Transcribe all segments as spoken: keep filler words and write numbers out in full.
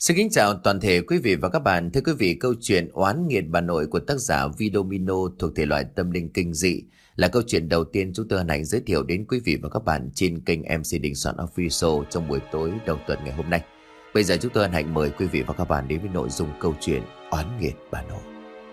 Xin kính chào toàn thể quý vị và các bạn. Thưa quý vị, câu chuyện Oán nghiệt bà nội của tác giả Vidomino thuộc thể loại tâm linh kinh dị là câu chuyện đầu tiên chúng tôi hân hạnh giới thiệu đến quý vị và các bạn trên kênh em xê Đình Soạn Official trong buổi tối đầu tuần ngày hôm nay. Bây giờ chúng tôi hân hạnh mời quý vị và các bạn đến với nội dung câu chuyện Oán nghiệt bà nội.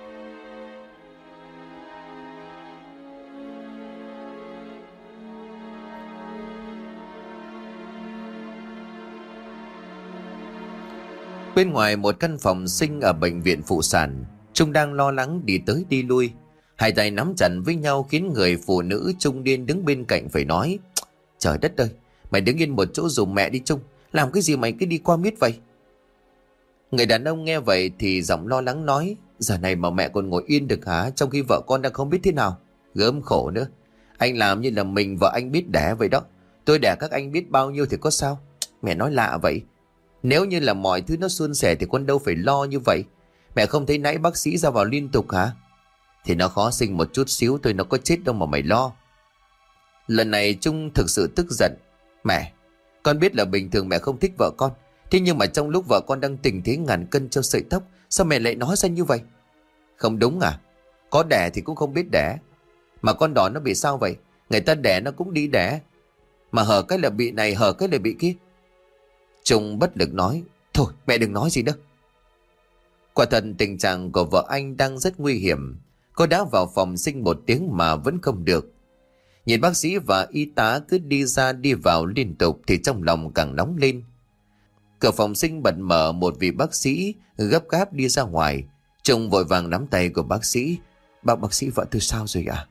Bên ngoài một căn phòng sinh ở bệnh viện phụ sản, Trung đang lo lắng đi tới đi lui. Hai tay nắm chặt với nhau khiến người phụ nữ trung niên đứng bên cạnh phải nói: Trời đất ơi, mày đứng yên một chỗ dùm mẹ đi Trung. Làm cái gì mày cứ đi qua miết vậy? Người đàn ông nghe vậy thì giọng lo lắng nói: Giờ này mà mẹ còn ngồi yên được hả? Trong khi vợ con đang không biết thế nào. Gớm khổ nữa. Anh làm như là mình vợ anh biết đẻ vậy đó. Tôi đẻ các anh biết bao nhiêu thì có sao? Mẹ nói lạ vậy. Nếu như là mọi thứ nó suôn sẻ thì con đâu phải lo như vậy. Mẹ không thấy nãy bác sĩ ra vào liên tục hả? Thì nó khó sinh một chút xíu thôi, nó có chết đâu mà mày lo. Lần này Trung thực sự tức giận. Mẹ, con biết là bình thường mẹ không thích vợ con. Thế nhưng mà trong lúc vợ con đang tình thế ngàn cân treo sợi tóc, sao mẹ lại nói ra như vậy? Không đúng à? Có đẻ thì cũng không biết đẻ. Mà con đỏ nó bị sao vậy? Người ta đẻ nó cũng đi đẻ. Mà hở cái là bị này, hở cái là bị kia. Trung bất lực nói: Thôi mẹ đừng nói gì nữa. Quả thật tình trạng của vợ anh đang rất nguy hiểm. Cô đã vào phòng sinh một tiếng mà vẫn không được. Nhìn bác sĩ và y tá cứ đi ra đi vào liên tục thì trong lòng càng nóng lên. Cửa phòng sinh bật mở, một vị bác sĩ gấp gáp đi ra ngoài. Trung vội vàng nắm tay của bác sĩ. Bác bác sĩ, vợ tôi sao rồi ạ? À?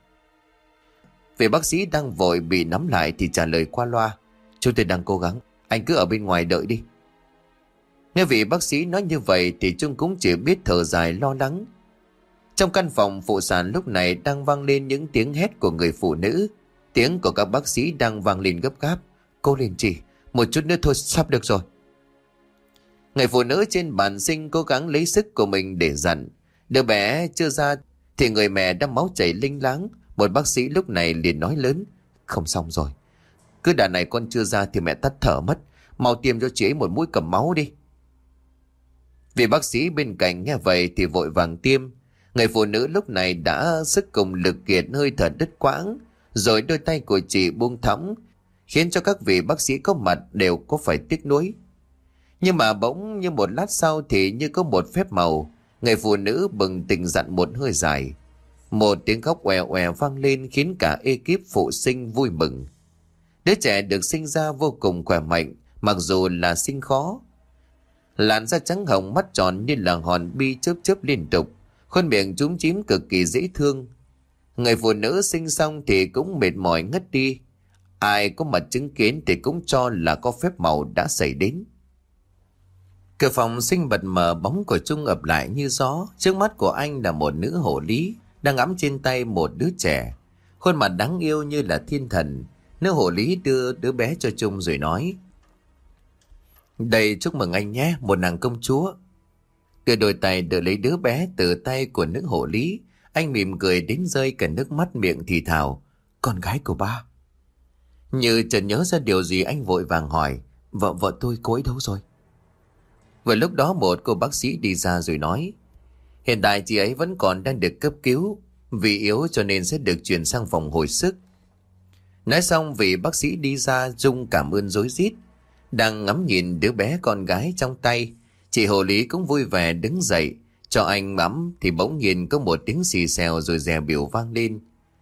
Vị bác sĩ đang vội bị nắm lại thì trả lời qua loa: Chúng tôi đang cố gắng, anh cứ ở bên ngoài đợi đi. Nghe vị bác sĩ nói như vậy thì Trung cũng chỉ biết thở dài lo lắng. Trong căn phòng phụ sản lúc này đang vang lên những tiếng hét của người phụ nữ. Tiếng của các bác sĩ đang vang lên gấp gáp: Cố lên chị, một chút nữa thôi, sắp được rồi. Người phụ nữ trên bàn sinh cố gắng lấy sức của mình để dặn. Đứa bé chưa ra thì người mẹ đã máu chảy linh láng. Một bác sĩ lúc này liền nói lớn: Không xong rồi. Cứ đà này con chưa ra thì mẹ tắt thở mất. Mau tiêm cho chị ấy một mũi cầm máu đi. Vị bác sĩ bên cạnh nghe vậy thì vội vàng tiêm. Người phụ nữ lúc này đã sức cùng lực kiệt, hơi thở đứt quãng. Rồi đôi tay của chị buông thõng, khiến cho các vị bác sĩ có mặt đều có phải tiếc nuối. Nhưng mà bỗng như một lát sau thì như có một phép màu. Người phụ nữ bừng tỉnh dặn một hơi dài. Một tiếng khóc oè oè vang lên khiến cả ekip phụ sinh vui mừng. Đứa trẻ được sinh ra vô cùng khỏe mạnh, mặc dù là sinh khó. Làn da trắng hồng, mắt tròn như là hòn bi chớp chớp liên tục, khuôn miệng chúm chím cực kỳ dễ thương. Người phụ nữ sinh xong thì cũng mệt mỏi ngất đi. Ai có mặt chứng kiến thì cũng cho là có phép màu đã xảy đến. Cửa phòng sinh bật mở, bóng của Trung ập lại như gió. Trước mắt của anh là một nữ hộ lý đang ngắm trên tay một đứa trẻ, khuôn mặt đáng yêu như là thiên thần. Nữ hộ lý đưa đứa bé cho Trung rồi nói: Đây, chúc mừng anh nhé, một nàng công chúa. Đưa đôi tay đỡ lấy đứa bé từ tay của nữ hộ lý, anh mỉm cười đến rơi cả nước mắt, miệng thì thào: Con gái của ba. Như chợt nhớ ra điều gì, anh vội vàng hỏi: Vợ vợ tôi cô ấy đâu rồi? Vừa lúc đó một cô bác sĩ đi ra rồi nói: Hiện tại chị ấy vẫn còn đang được cấp cứu, vì yếu cho nên sẽ được chuyển sang phòng hồi sức. Nói xong vị bác sĩ đi ra. Dung cảm ơn rối rít. Đang ngắm nhìn đứa bé con gái trong tay, chị hộ lý cũng vui vẻ đứng dậy cho anh mắm thì bỗng nhiên có một tiếng xì xèo rồi dè biểu vang lên: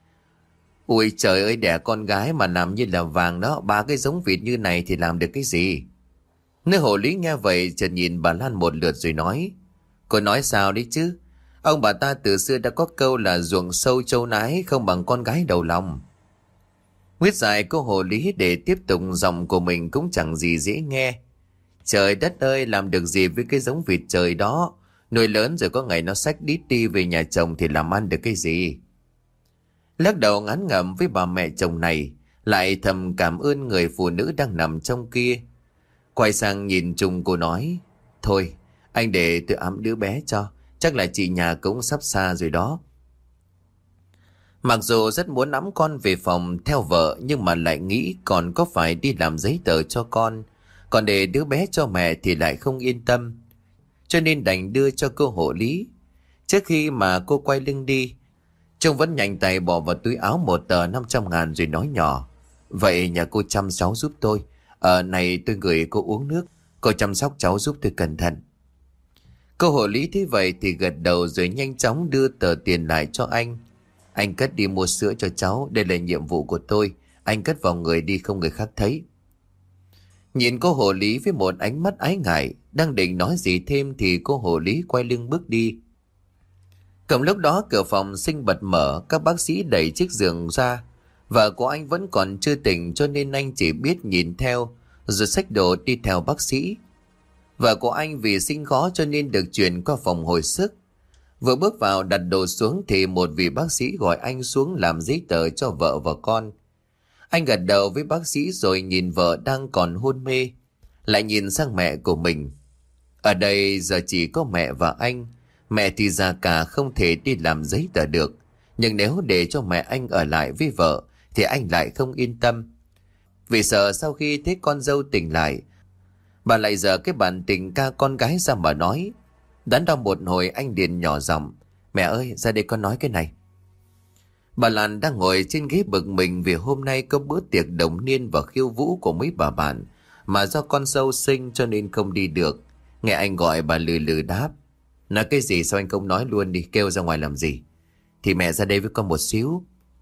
Ui trời ơi, đẻ con gái mà làm như là vàng đó, ba cái giống vịt như này thì làm được cái gì? Nữ hộ lý nghe vậy chợt nhìn bà Lan một lượt rồi nói: Cô nói sao đấy chứ? Ông bà ta từ xưa đã có câu là ruộng sâu trâu nái không bằng con gái đầu lòng. Quyết giải cô hộ lý để tiếp tục giọng của mình cũng chẳng gì dễ nghe. Trời đất ơi, làm được gì với cái giống vịt trời đó? Nuôi lớn rồi có ngày nó xách đít đi về nhà chồng thì làm ăn được cái gì? Lắc đầu ngán ngẩm với bà mẹ chồng này, lại thầm cảm ơn người phụ nữ đang nằm trong kia. Quay sang nhìn Trung, cô nói: Thôi anh để tôi ẵm đứa bé cho, chắc là chị nhà cũng sắp xa rồi đó. Mặc dù rất muốn ẵm con về phòng theo vợ, nhưng mà lại nghĩ còn có phải đi làm giấy tờ cho con, còn để đứa bé cho mẹ thì lại không yên tâm. cho nên đành đưa cho cô hộ lý. Trước khi mà cô quay lưng đi, Trung vẫn nhanh tay bỏ vào túi áo một tờ năm trăm ngàn rồi nói nhỏ: Vậy nhà cô chăm cháu giúp tôi. Ờ này tôi gửi cô uống nước, cô chăm sóc cháu giúp tôi cẩn thận. Cô hộ lý thấy vậy thì gật đầu rồi nhanh chóng đưa tờ tiền lại cho anh. Anh cất đi mua sữa cho cháu, đây là nhiệm vụ của tôi. Anh cất vào người đi không người khác thấy. Nhìn cô hộ lý với một ánh mắt ái ngại, đang định nói gì thêm thì cô hộ lý quay lưng bước đi. Cầm lúc đó cửa phòng sinh bật mở, các bác sĩ đẩy chiếc giường ra. Vợ của anh vẫn còn chưa tỉnh cho nên anh chỉ biết nhìn theo, rồi xách đồ đi theo bác sĩ. Vợ của anh vì sinh khó cho nên được chuyển qua phòng hồi sức. Vừa bước vào đặt đồ xuống thì một vị bác sĩ gọi anh xuống làm giấy tờ cho vợ và con. Anh gật đầu với bác sĩ rồi nhìn vợ đang còn hôn mê, lại nhìn sang mẹ của mình. Ở đây giờ chỉ có mẹ và anh. Mẹ thì già cả không thể đi làm giấy tờ được, nhưng nếu để cho mẹ anh ở lại với vợ thì anh lại không yên tâm. Vì sợ sau khi thấy con dâu tỉnh lại, bà lại dở cái bản tình ca con gái ra mà nói. Đắn đo một hồi anh liền nhỏ giọng: Mẹ ơi, ra đây con nói cái này. Bà Lan đang ngồi trên ghế bực mình vì hôm nay có bữa tiệc đồng niên và khiêu vũ của mấy bà bạn, mà do con dâu sinh cho nên không đi được. Nghe anh gọi bà lừ lừ đáp: Nói cái gì sao anh không nói luôn đi, kêu ra ngoài làm gì? Thì mẹ ra đây với con một xíu.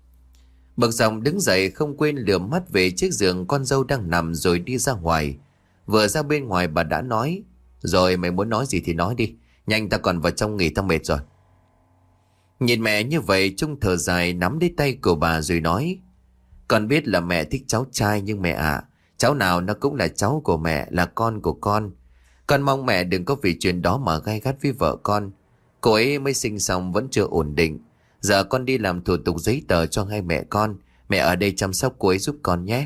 Bậc dòng đứng dậy không quên lườm mắt về chiếc giường con dâu đang nằm rồi đi ra ngoài. Vừa ra bên ngoài bà đã nói: Rồi mày muốn nói gì thì nói đi, nhanh ta còn vào trong nghỉ, tao mệt rồi. Nhìn mẹ như vậy Trung thở dài nắm lấy tay của bà rồi nói: Con biết là mẹ thích cháu trai, nhưng mẹ ạ, à, cháu nào nó cũng là cháu của mẹ, là con của con. Con mong mẹ đừng có vì chuyện đó mà gay gắt với vợ con. Cô ấy mới sinh xong vẫn chưa ổn định. Giờ con đi làm thủ tục giấy tờ cho hai mẹ con. Mẹ ở đây chăm sóc cô ấy giúp con nhé.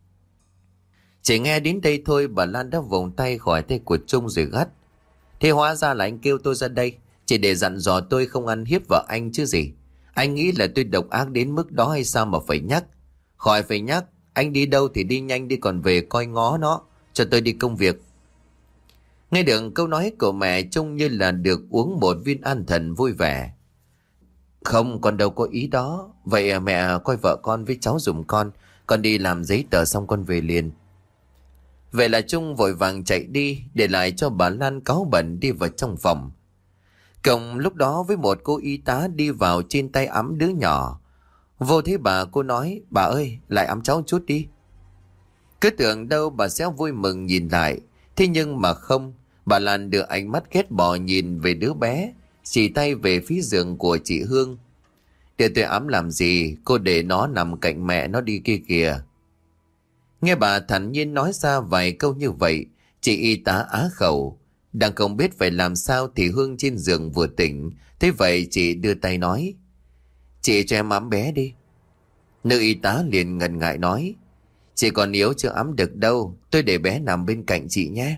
Chỉ nghe đến đây thôi bà Lan đã vùng tay khỏi tay của Trung rồi gắt: Thế hóa ra là anh kêu tôi ra đây chỉ để dặn dò tôi không ăn hiếp vợ anh chứ gì. Anh nghĩ là tôi độc ác đến mức đó hay sao mà phải nhắc? Khỏi phải nhắc, anh đi đâu thì đi nhanh đi, còn về coi ngó nó cho tôi đi công việc. Nghe được câu nói của mẹ trông như là được uống một viên an thần vui vẻ. Không, con đâu có ý đó. Vậy mẹ coi vợ con với cháu giùm con. Con đi làm giấy tờ xong con về liền. Vậy là Trung vội vàng chạy đi, để lại cho bà Lan cáu bẩn đi vào trong phòng. Cộng lúc đó với một cô y tá đi vào trên tay ẵm đứa nhỏ. Vô thấy bà, cô nói: Bà ơi, lại ẵm cháu chút đi. Cứ tưởng đâu bà sẽ vui mừng nhìn lại, thế nhưng mà không. Bà Lan đưa ánh mắt ghét bỏ nhìn về đứa bé, chỉ tay về phía giường của chị Hương. Để tôi ẵm làm gì, cô để nó nằm cạnh mẹ nó đi kia kìa. Nghe bà thản nhiên nói ra vài câu như vậy, chị y tá á khẩu. Đang không biết phải làm sao thì Hương trên giường vừa tỉnh. Thế vậy chị đưa tay nói: Chị cho em ẵm bé đi. Nữ y tá liền ngần ngại nói: Chị còn yếu chưa ẵm được đâu, tôi để bé nằm bên cạnh chị nhé.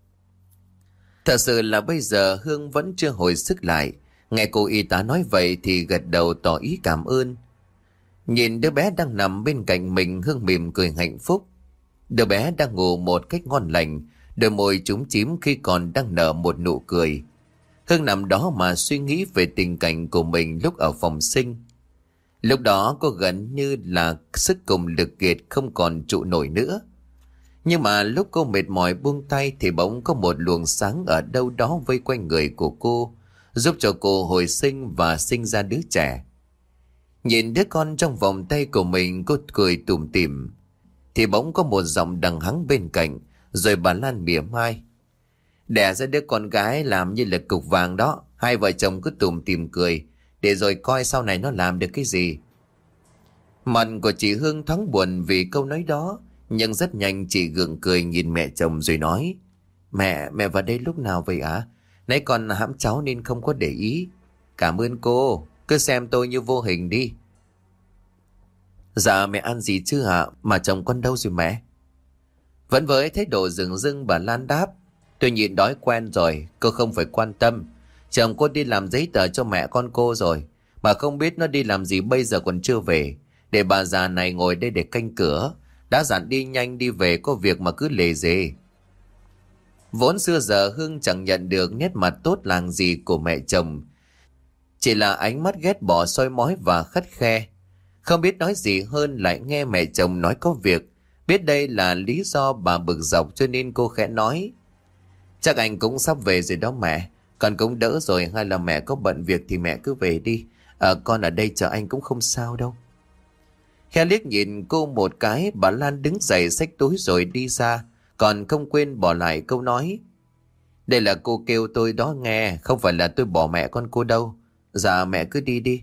Thật sự là bây giờ Hương vẫn chưa hồi sức lại. Nghe cô y tá nói vậy thì gật đầu tỏ ý cảm ơn. Nhìn đứa bé đang nằm bên cạnh mình, Hương mỉm cười hạnh phúc. Đứa bé đang ngủ một cách ngon lành, đôi môi trúng chím khi còn đang nở một nụ cười. Hương nằm đó mà suy nghĩ về tình cảnh của mình lúc ở phòng sinh. Lúc đó cô gần như là sức cùng lực kiệt, không còn trụ nổi nữa. Nhưng mà lúc cô mệt mỏi buông tay thì bỗng có một luồng sáng ở đâu đó vây quanh người của cô, giúp cho cô hồi sinh và sinh ra đứa trẻ. Nhìn đứa con trong vòng tay của mình, cô cười tủm tỉm. Thì bỗng có một giọng đằng hắng bên cạnh, rồi bà Lan mỉa mai: Đẻ ra đứa con gái làm như là cục vàng đó. Hai vợ chồng cứ tủm tỉm cười, để rồi coi sau này nó làm được cái gì. Mặt của chị Hương thoáng buồn vì câu nói đó, nhưng rất nhanh chị gượng cười nhìn mẹ chồng rồi nói: Mẹ, mẹ vào đây lúc nào vậy ạ? À? Nãy con hãm cháu nên không có để ý. Cảm ơn cô, cứ xem tôi như vô hình đi. Dạ mẹ ăn gì chứ ạ? À? Mà chồng con đâu rồi mẹ? Vẫn với thái độ dửng dưng bà Lan đáp: Tôi nhịn đói quen rồi, cô không phải quan tâm. Chồng cô đi làm giấy tờ cho mẹ con cô rồi. Bà không biết nó đi làm gì bây giờ còn chưa về. Để bà già này ngồi đây để canh cửa. Đã dặn đi nhanh đi về, có việc mà cứ lề dề. Vốn xưa giờ Hương chẳng nhận được nét mặt tốt lành gì của mẹ chồng, chỉ là ánh mắt ghét bỏ soi mói và khắt khe. Không biết nói gì hơn, lại nghe mẹ chồng nói có việc. Biết đây là lý do bà bực dọc cho nên cô khẽ nói: Chắc anh cũng sắp về rồi đó mẹ. Con cũng đỡ rồi, hay là mẹ có bận việc thì mẹ cứ về đi. À, con ở đây chờ anh cũng không sao đâu. Khe liếc nhìn cô một cái, bà Lan đứng dậy xách túi rồi đi ra, còn không quên bỏ lại câu nói: Đây là cô kêu tôi đó nghe, không phải là tôi bỏ mẹ con cô đâu. Dạ mẹ cứ đi đi.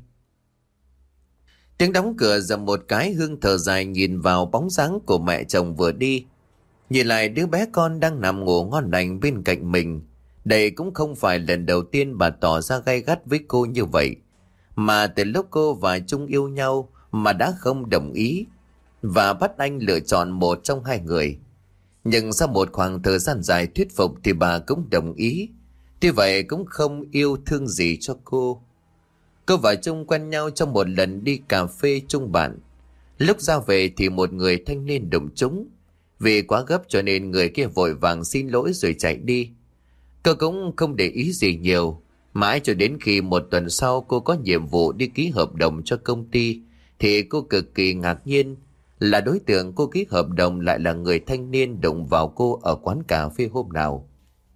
Tiếng đóng cửa dầm một cái, Hương thở dài nhìn vào bóng dáng của mẹ chồng vừa đi. Nhìn lại đứa bé con đang nằm ngủ ngon lành bên cạnh mình. Đây cũng không phải lần đầu tiên bà tỏ ra gay gắt với cô như vậy. Mà từ lúc cô và Trung yêu nhau mà đã không đồng ý và bắt anh lựa chọn một trong hai người. Nhưng sau một khoảng thời gian dài thuyết phục thì bà cũng đồng ý. Tuy vậy cũng không yêu thương gì cho cô. Cô và Trung quen nhau trong một lần đi cà phê chung bạn. Lúc ra về thì một người thanh niên đụng trúng. Vì quá gấp cho nên người kia vội vàng xin lỗi rồi chạy đi. Cô cũng không để ý gì nhiều. Mãi cho đến khi một tuần sau cô có nhiệm vụ đi ký hợp đồng cho công ty, thì cô cực kỳ ngạc nhiên là đối tượng cô ký hợp đồng lại là người thanh niên đụng vào cô ở quán cà phê hôm nào.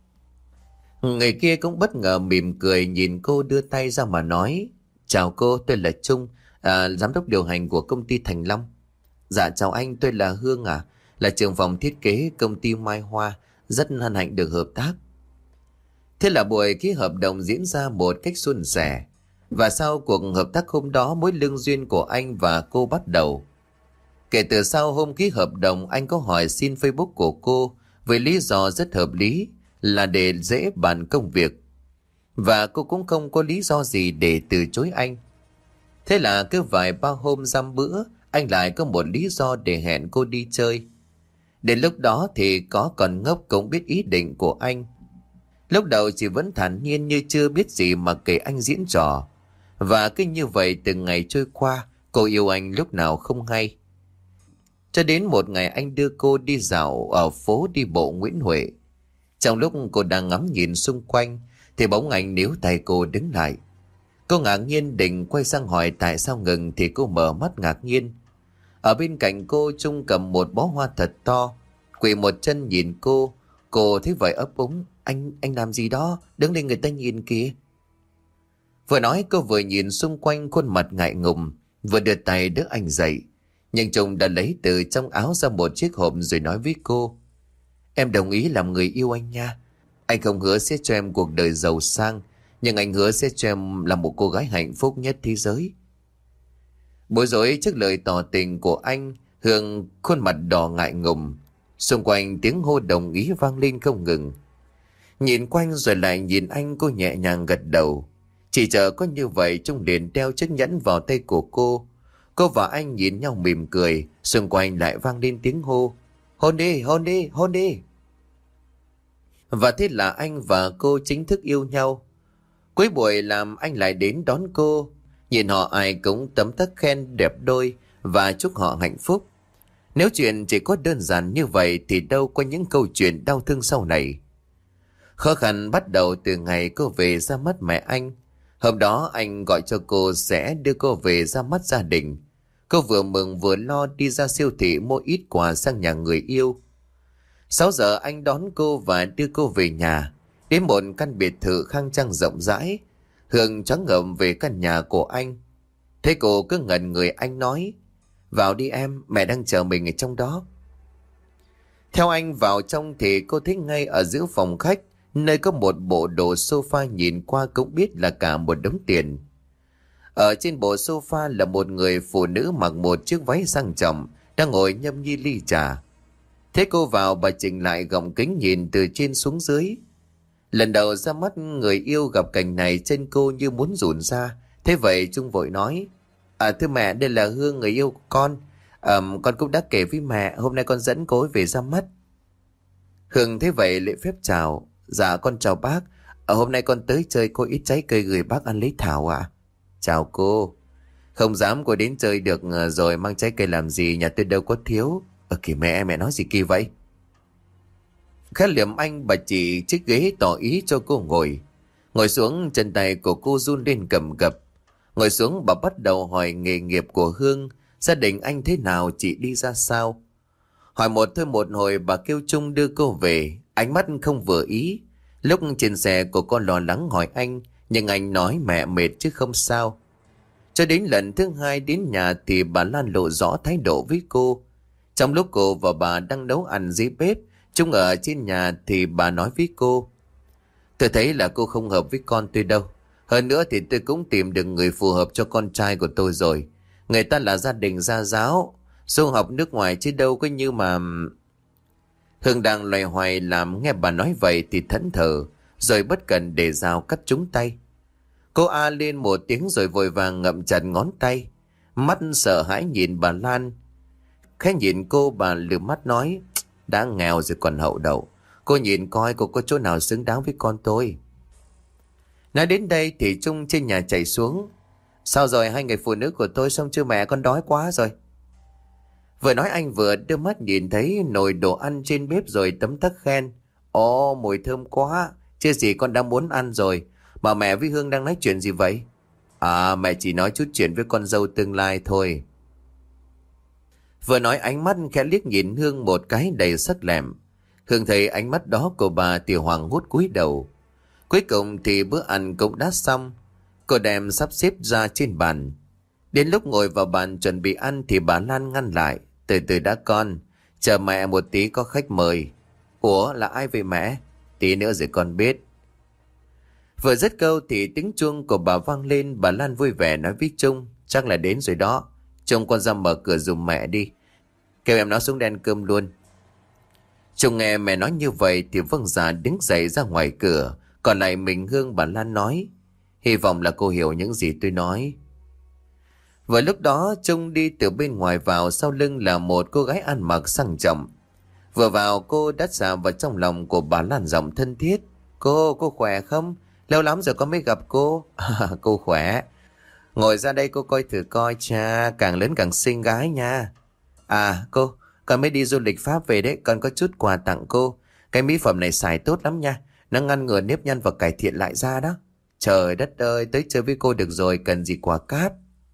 Người kia cũng bất ngờ mỉm cười nhìn cô đưa tay ra mà nói: Chào cô, tôi là Trung, à, giám đốc điều hành của công ty Thành Long. Dạ chào anh, tôi là Hương à, là trưởng phòng thiết kế công ty Mai Hoa, rất hân hạnh được hợp tác. Thế là buổi ký hợp đồng diễn ra một cách suôn sẻ. Và sau cuộc hợp tác hôm đó, mối lương duyên của anh và cô bắt đầu. Kể từ sau hôm ký hợp đồng, anh có hỏi xin Facebook của cô với lý do rất hợp lý là để dễ bàn công việc. Và cô cũng không có lý do gì để từ chối anh. Thế là cứ vài ba hôm dăm bữa, anh lại có một lý do để hẹn cô đi chơi. Đến lúc đó thì có còn ngốc cũng biết ý định của anh. Lúc đầu chỉ vẫn thản nhiên như chưa biết gì mà kể anh diễn trò. Và cứ như vậy từng ngày trôi qua, cô yêu anh lúc nào không hay. Cho đến một ngày anh đưa cô đi dạo ở phố đi bộ Nguyễn Huệ. Trong lúc cô đang ngắm nhìn xung quanh thì bỗng anh níu tay cô đứng lại. Cô ngạc nhiên định quay sang hỏi tại sao ngừng thì cô mở mắt ngạc nhiên. Ở bên cạnh cô, Trung cầm một bó hoa thật to, quỳ một chân nhìn cô. Cô thấy vậy ấp úng: Anh, anh làm gì đó, đứng lên người ta nhìn kìa. Vừa nói cô vừa nhìn xung quanh, khuôn mặt ngại ngùng, vừa đưa tay đỡ anh dậy. Nhưng Trung đã lấy từ trong áo ra một chiếc hộp rồi nói với cô: Em đồng ý làm người yêu anh nha. Anh không hứa sẽ cho em cuộc đời giàu sang, nhưng anh hứa sẽ cho em là một cô gái hạnh phúc nhất thế giới. Bối rối trước lời tỏ tình của anh, Hương khuôn mặt đỏ ngại ngùng. Xung quanh tiếng hô đồng ý vang lên không ngừng. Nhìn quanh rồi lại nhìn anh, cô nhẹ nhàng gật đầu. Chỉ chờ có như vậy, Trung liền đeo chiếc nhẫn vào tay của cô. Cô và anh nhìn nhau mỉm cười. Xung quanh lại vang lên tiếng hô: Hôn đi, hôn đi, hôn đi. Và thế là anh và cô chính thức yêu nhau. Cuối buổi làm anh lại đến đón cô. Nhìn họ ai cũng tấm tắc khen đẹp đôi và chúc họ hạnh phúc. Nếu chuyện chỉ có đơn giản như vậy thì đâu có những câu chuyện đau thương sau này. Khó khăn bắt đầu từ ngày cô về ra mắt mẹ anh. Hôm đó anh gọi cho cô sẽ đưa cô về ra mắt gia đình. Cô vừa mừng vừa lo đi ra siêu thị mua ít quà sang nhà người yêu. Sáu giờ anh đón cô và đưa cô về nhà, đến một căn biệt thự khang trang rộng rãi. Hương choáng ngợp về căn nhà của anh. Thấy cô cứ ngẩn người, anh nói: Vào đi em, mẹ đang chờ mình ở trong đó. Theo anh vào trong thì cô thấy ngay ở giữa phòng khách, nơi có một bộ đồ sofa nhìn qua cũng biết là cả một đống tiền. Ở trên bộ sofa là một người phụ nữ mặc một chiếc váy sang trọng, đang ngồi nhâm nhi ly trà. Thế cô vào, bà chỉnh lại gọng kính nhìn từ trên xuống dưới. Lần đầu ra mắt người yêu gặp cảnh này, chân cô như muốn rụn ra. Thế vậy Trung vội nói: À thưa mẹ, đây là Hương, người yêu của con. à, Con cũng đã kể với mẹ, hôm nay con dẫn cô ấy về ra mắt. Hương thế vậy lễ phép chào: Dạ con chào bác. Ở hôm nay con tới chơi, cô ít trái cây gửi bác ăn lấy thảo ạ. À? Chào cô. Không dám cô đến chơi được rồi mang trái cây làm gì, nhà tôi đâu có thiếu. Ờ kìa mẹ, mẹ nói gì kỳ vậy? Khẽ liềm anh, bà chỉ chiếc ghế tỏ ý cho cô ngồi. Ngồi xuống, chân tay của cô run lên cầm cập. Ngồi xuống, bà bắt đầu hỏi nghề nghiệp của Hương, gia đình anh thế nào, chị đi ra sao. Hỏi một thôi một hồi, bà kêu Trung đưa cô về, ánh mắt không vừa ý. Lúc trên xe cô con lo lắng hỏi anh, nhưng anh nói mẹ mệt chứ không sao. Cho đến lần thứ hai đến nhà thì bà Lan lộ rõ thái độ với cô. Trong lúc cô và bà đang nấu ăn dưới bếp, Trung ở trên nhà thì bà nói với cô: tôi thấy là cô không hợp với con tôi đâu. Hơn nữa thì tôi cũng tìm được người phù hợp cho con trai của tôi rồi. Người ta là gia đình gia giáo, du học nước ngoài chứ đâu có như mà... Hương đang loay hoay làm, nghe bà nói vậy thì thẫn thờ, rồi bất cần để dao cắt trúng tay. Cô a lên một tiếng rồi vội vàng ngậm chặt ngón tay, mắt sợ hãi nhìn bà Lan. Khẽ nhìn cô, bà lườm mắt nói: đã nghèo rồi còn hậu đậu, cô nhìn coi cô có chỗ nào xứng đáng với con tôi. Nói đến đây thì Trung trên nhà chạy xuống: sao rồi, hai người phụ nữ của tôi xong chưa mẹ, con đói quá rồi. Vừa nói anh vừa đưa mắt nhìn thấy nồi đồ ăn trên bếp rồi tấm tắc khen: ồ, mùi thơm quá, chưa gì con đã muốn ăn rồi. Mà mẹ với Hương đang nói chuyện gì vậy? À, mẹ chỉ nói chút chuyện với con dâu tương lai thôi. Vừa nói ánh mắt khẽ liếc nhìn Hương một cái đầy sắc lẹm. Hương thấy ánh mắt đó của bà thì hoảng hốt cúi đầu. Cuối cùng thì bữa ăn cũng đã xong. Cô đem sắp xếp ra trên bàn. Đến lúc ngồi vào bàn chuẩn bị ăn thì bà Lan ngăn lại: từ từ đã con, chờ mẹ một tí, có khách mời. Ủa, là ai vậy mẹ? Tí nữa rồi con biết. Vừa dứt câu thì tiếng chuông của bà vang lên. Bà Lan vui vẻ nói với Trung: chắc là đến rồi đó. Trung, con ra mở cửa giùm mẹ đi, kêu em nó xuống đen cơm luôn. Trung nghe mẹ nói như vậy thì vâng dạ đứng dậy ra ngoài cửa. Còn lại mình Hương, bà Lan nói: hy vọng là cô hiểu những gì tôi nói. Vừa lúc đó Trung đi từ bên ngoài vào, sau lưng là một cô gái ăn mặc sang trọng. Vừa vào cô đắt xà vào trong lòng của bà Lan giọng thân thiết: Cô, cô khỏe không? Lâu lắm rồi con mới gặp cô. À, cô khỏe. Ngồi ra đây cô coi thử coi, cha, càng lớn càng xinh gái nha. À cô, con mới đi du lịch Pháp về đấy, con có chút quà tặng cô. Cái mỹ phẩm này xài tốt lắm nha, nó ngăn ngừa nếp nhăn và cải thiện lại da đó. Trời đất ơi, tới chơi với cô được rồi, cần gì quà cáp.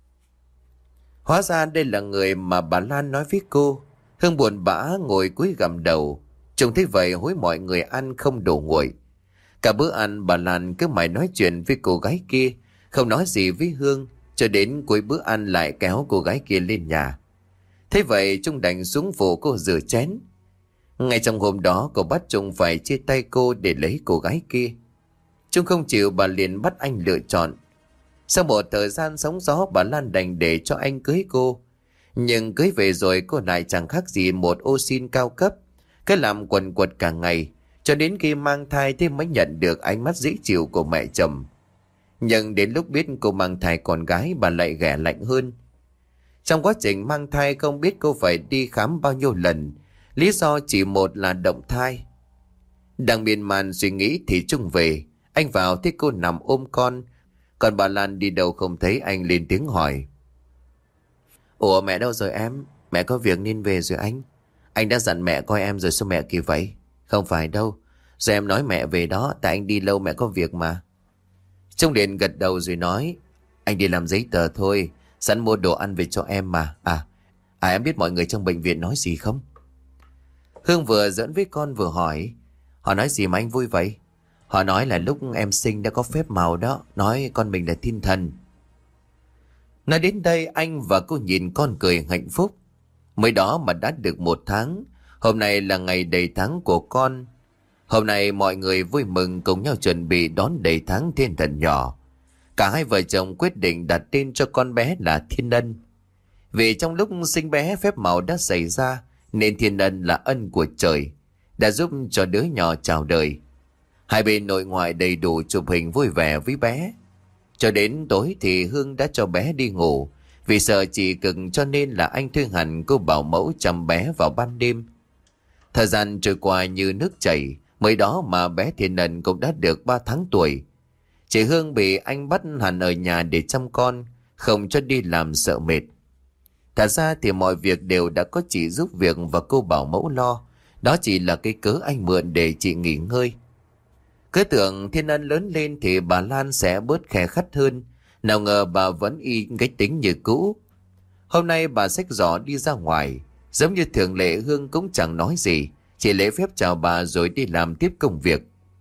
Hóa ra đây là người mà bà Lan nói với cô. Hương buồn bã ngồi cúi gằm đầu. Trông thấy vậy hối mọi người ăn không đổ nguội. Cả bữa ăn bà Lan cứ mãi nói chuyện với cô gái kia, không nói gì với Hương, cho đến cuối bữa ăn lại kéo cô gái kia lên nhà. Thế vậy Trung đành xuống phụ cô rửa chén. Ngay trong hôm đó cô bắt Trung phải chia tay cô để lấy cô gái kia. Trung không chịu, bà liền bắt anh lựa chọn. Sau một thời gian sóng gió, bà Lan đành để cho anh cưới cô. Nhưng cưới về rồi cô lại chẳng khác gì một ô xin cao cấp, cứ làm quần quật cả ngày, cho đến khi mang thai thì mới nhận được ánh mắt dễ chịu của mẹ chồng. Nhưng đến lúc biết cô mang thai con gái, bà lại ghẻ lạnh hơn. Trong quá trình mang thai không biết cô phải đi khám bao nhiêu lần, lý do chỉ một là động thai. Đang miên man suy nghĩ thì Trung về. Anh vào thấy cô nằm ôm con, còn bà Lan đi đâu không thấy. Anh lên tiếng hỏi: ủa, mẹ đâu rồi em? Mẹ có việc nên về rồi anh. Anh đã dặn mẹ coi em rồi sao mẹ kỳ vậy? Không phải đâu, rồi em nói mẹ về đó, tại anh đi lâu mẹ có việc mà. Trung liền gật đầu rồi nói: anh đi làm giấy tờ thôi, sẵn mua đồ ăn về cho em mà. À, à em biết mọi người trong bệnh viện nói gì không? Hương vừa giỡn với con vừa hỏi: họ nói gì mà anh vui vậy? Họ nói là lúc em sinh đã có phép màu đó, nói con mình là thiên thần. Nói đến đây anh và cô nhìn con cười hạnh phúc. Mới đó mà đã được một tháng. Hôm nay là ngày đầy tháng của con. Hôm nay mọi người vui mừng cùng nhau chuẩn bị đón đầy tháng thiên thần nhỏ. Cả hai vợ chồng quyết định đặt tên cho con bé là Thiên Ân. Vì trong lúc sinh bé phép màu đã xảy ra, nên Thiên Ân là ân của trời, đã giúp cho đứa nhỏ chào đời. Hai bên nội ngoại đầy đủ chụp hình vui vẻ với bé. Cho đến tối thì Hương đã cho bé đi ngủ. Vì sợ chị cực cho nên là anh thuê hẳn cô bảo mẫu chăm bé vào ban đêm. Thời gian trôi qua như nước chảy. Mới đó mà bé Thiên Ân cũng đã được ba tháng tuổi. Chị Hương bị anh bắt hẳn ở nhà để chăm con, không cho đi làm sợ mệt. Thật ra thì mọi việc đều đã có chị giúp việc và cô bảo mẫu lo. Đó chỉ là cái cớ anh mượn để chị nghỉ ngơi. Cứ tưởng Thiên Ân lớn lên thì bà Lan sẽ bớt khè khắt hơn. Nào ngờ bà vẫn y cái tính như cũ. Hôm nay bà xách giỏ đi ra ngoài. Giống như thường lệ, Hương cũng chẳng nói gì, chỉ lễ phép chào bà rồi đi làm tiếp công việc.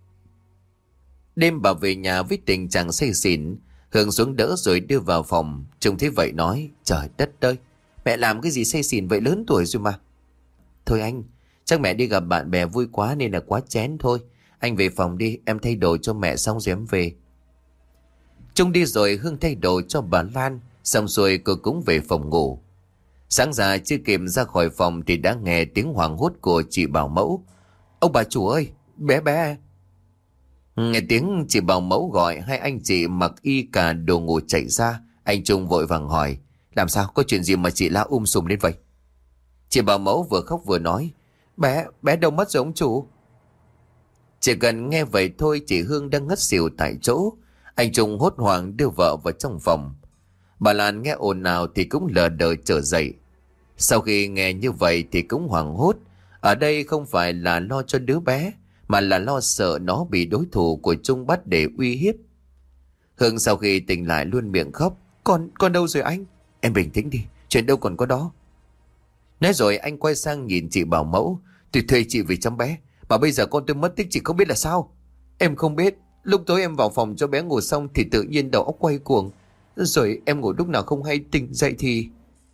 Đêm bà về nhà với tình trạng say xỉn. Hương xuống đỡ rồi đưa vào phòng. Trông thấy vậy nói: Trời đất ơi, mẹ làm cái gì say xỉn vậy, lớn tuổi rồi mà. Thôi anh, chắc mẹ đi gặp bạn bè vui quá nên là quá chén thôi. Anh về phòng đi, em thay đồ cho mẹ xong rồi em về. Trung đi rồi Hương thay đồ cho bà Lan. Xong rồi cô cũng về phòng ngủ. Sáng ra chưa kịp ra khỏi phòng thì đã nghe tiếng hoảng hốt của chị bảo mẫu: Ông bà chủ ơi, bé bé. Nghe tiếng chị bảo mẫu gọi, hai anh chị mặc y cả đồ ngủ chạy ra. Anh Trung vội vàng hỏi: Làm sao, có chuyện gì mà chị la um sùm lên vậy? Chị bảo mẫu vừa khóc vừa nói: Bé, bé đâu mất rồi ông chủ? Chỉ cần nghe vậy thôi chị Hương đang ngất xỉu tại chỗ. Anh Trung hốt hoảng đưa vợ vào trong phòng. Bà Lan nghe ồn ào thì cũng lờ đờ trở dậy. Sau khi nghe như vậy thì cũng hoảng hốt. Ở đây không phải là lo cho đứa bé, mà là lo sợ nó bị đối thủ của Trung bắt để uy hiếp. Hương sau khi tỉnh lại luôn miệng khóc: Con, con đâu rồi anh? Em bình tĩnh đi, chuyện đâu còn có đó. Nói rồi anh quay sang nhìn chị bảo mẫu: Tôi thuê chị vì chăm bé, mà bây giờ con tôi mất tích chị không biết là sao? Em không biết, lúc tối em vào phòng cho bé ngủ xong thì tự nhiên đầu óc quay cuồng. Rồi em ngủ lúc nào không hay, tỉnh dậy thì...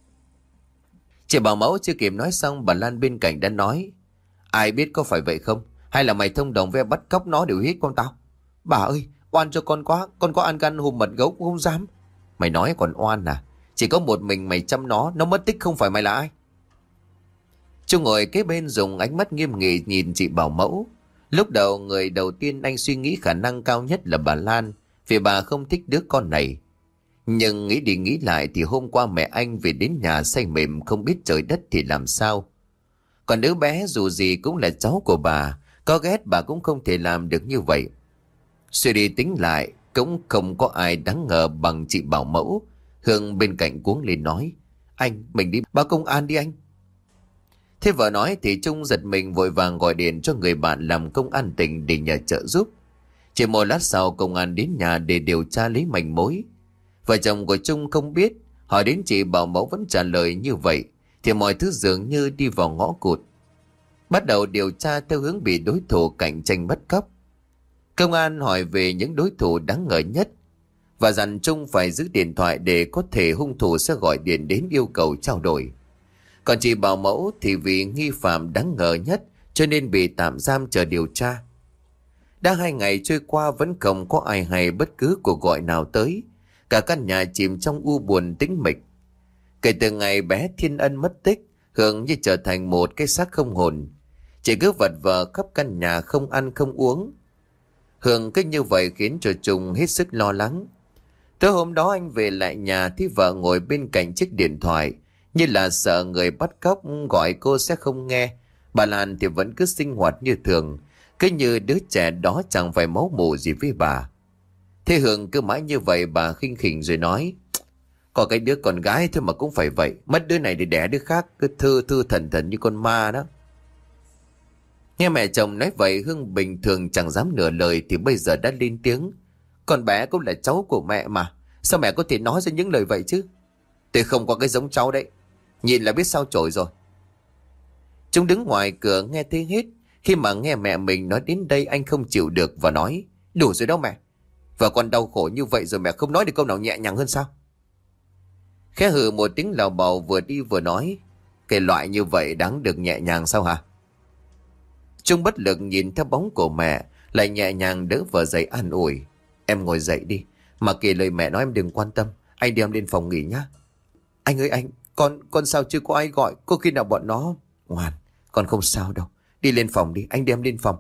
Chị bảo mẫu chưa kịp nói xong, bà Lan bên cạnh đã nói: Ai biết có phải vậy không? Hay là mày thông đồng với bắt cóc nó để uy hiếp con tao? Bà ơi, oan cho con quá, con có ăn gan hùm mật gấu cũng không dám. Mày nói còn oan à? Chỉ có một mình mày chăm nó, nó mất tích không phải mày là ai? Trung ngồi kế bên dùng ánh mắt nghiêm nghị nhìn chị bảo mẫu. Lúc đầu người đầu tiên anh suy nghĩ khả năng cao nhất là bà Lan, vì bà không thích đứa con này. Nhưng nghĩ đi nghĩ lại thì hôm qua mẹ anh về đến nhà say mềm không biết trời đất thì làm sao. Còn đứa bé dù gì cũng là cháu của bà, có ghét bà cũng không thể làm được như vậy. Suy đi tính lại cũng không có ai đáng ngờ bằng chị bảo mẫu. Hương bên cạnh cuống lên nói: Anh, mình đi báo công an đi anh. Thế vợ nói thì Trung giật mình vội vàng gọi điện cho người bạn làm công an tỉnh để nhờ trợ giúp. Chỉ một lát sau công an đến nhà để điều tra lấy manh mối. Vợ chồng của Trung không biết, hỏi đến chị bảo mẫu vẫn trả lời như vậy thì mọi thứ dường như đi vào ngõ cụt. Bắt đầu điều tra theo hướng bị đối thủ cạnh tranh bắt cóc. Công an hỏi về những đối thủ đáng ngờ nhất và dặn Trung phải giữ điện thoại để có thể hung thủ sẽ gọi điện đến yêu cầu trao đổi. Còn chị bảo mẫu thì vì nghi phạm đáng ngờ nhất cho nên bị tạm giam chờ điều tra. Đã hai ngày trôi qua vẫn không có ai hay bất cứ cuộc gọi nào tới. Cả căn nhà chìm trong u buồn tĩnh mịch. Kể từ ngày bé Thiên Ân mất tích, Hương như trở thành một cái xác không hồn. Chỉ cứ vật vờ khắp căn nhà không ăn không uống. Hương cứ như vậy khiến cho Trung hết sức lo lắng. Tới hôm đó anh về lại nhà thì vợ ngồi bên cạnh chiếc điện thoại, như là sợ người bắt cóc gọi cô sẽ không nghe. Bà Lan thì vẫn cứ sinh hoạt như thường, cứ như đứa trẻ đó chẳng phải máu mủ gì với bà. Thế Hương cứ mãi như vậy, bà khinh khỉnh rồi nói: Có cái đứa con gái thôi mà cũng phải vậy, mất đứa này để đẻ đứa khác, cứ thư thư thần thần như con ma đó. Nghe mẹ chồng nói vậy, Hương bình thường chẳng dám nửa lời thì bây giờ đã lên tiếng: Con bé cũng là cháu của mẹ mà, sao mẹ có thể nói ra những lời vậy chứ? Tôi không có cái giống cháu đấy, nhìn là biết sao chổi rồi. Chúng đứng ngoài cửa nghe thấy hết. Khi mà nghe mẹ mình nói đến đây anh không chịu được và nói: Đủ rồi đâu mẹ, và con đau khổ như vậy rồi mẹ không nói được câu nào nhẹ nhàng hơn sao? Khẽ hừ một tiếng lào bào, vừa đi vừa nói: Cái loại như vậy đáng được nhẹ nhàng sao hả? Trung bất lực nhìn theo bóng của mẹ, lại nhẹ nhàng đỡ vợ dậy an ủi: Em ngồi dậy đi, mà kể lời mẹ nói em đừng quan tâm, anh đi em lên phòng nghỉ nhá. Anh ơi anh, con con sao chưa có ai gọi, có khi nào bọn nó... Ngoan, con không sao đâu, đi lên phòng đi, anh đem lên phòng.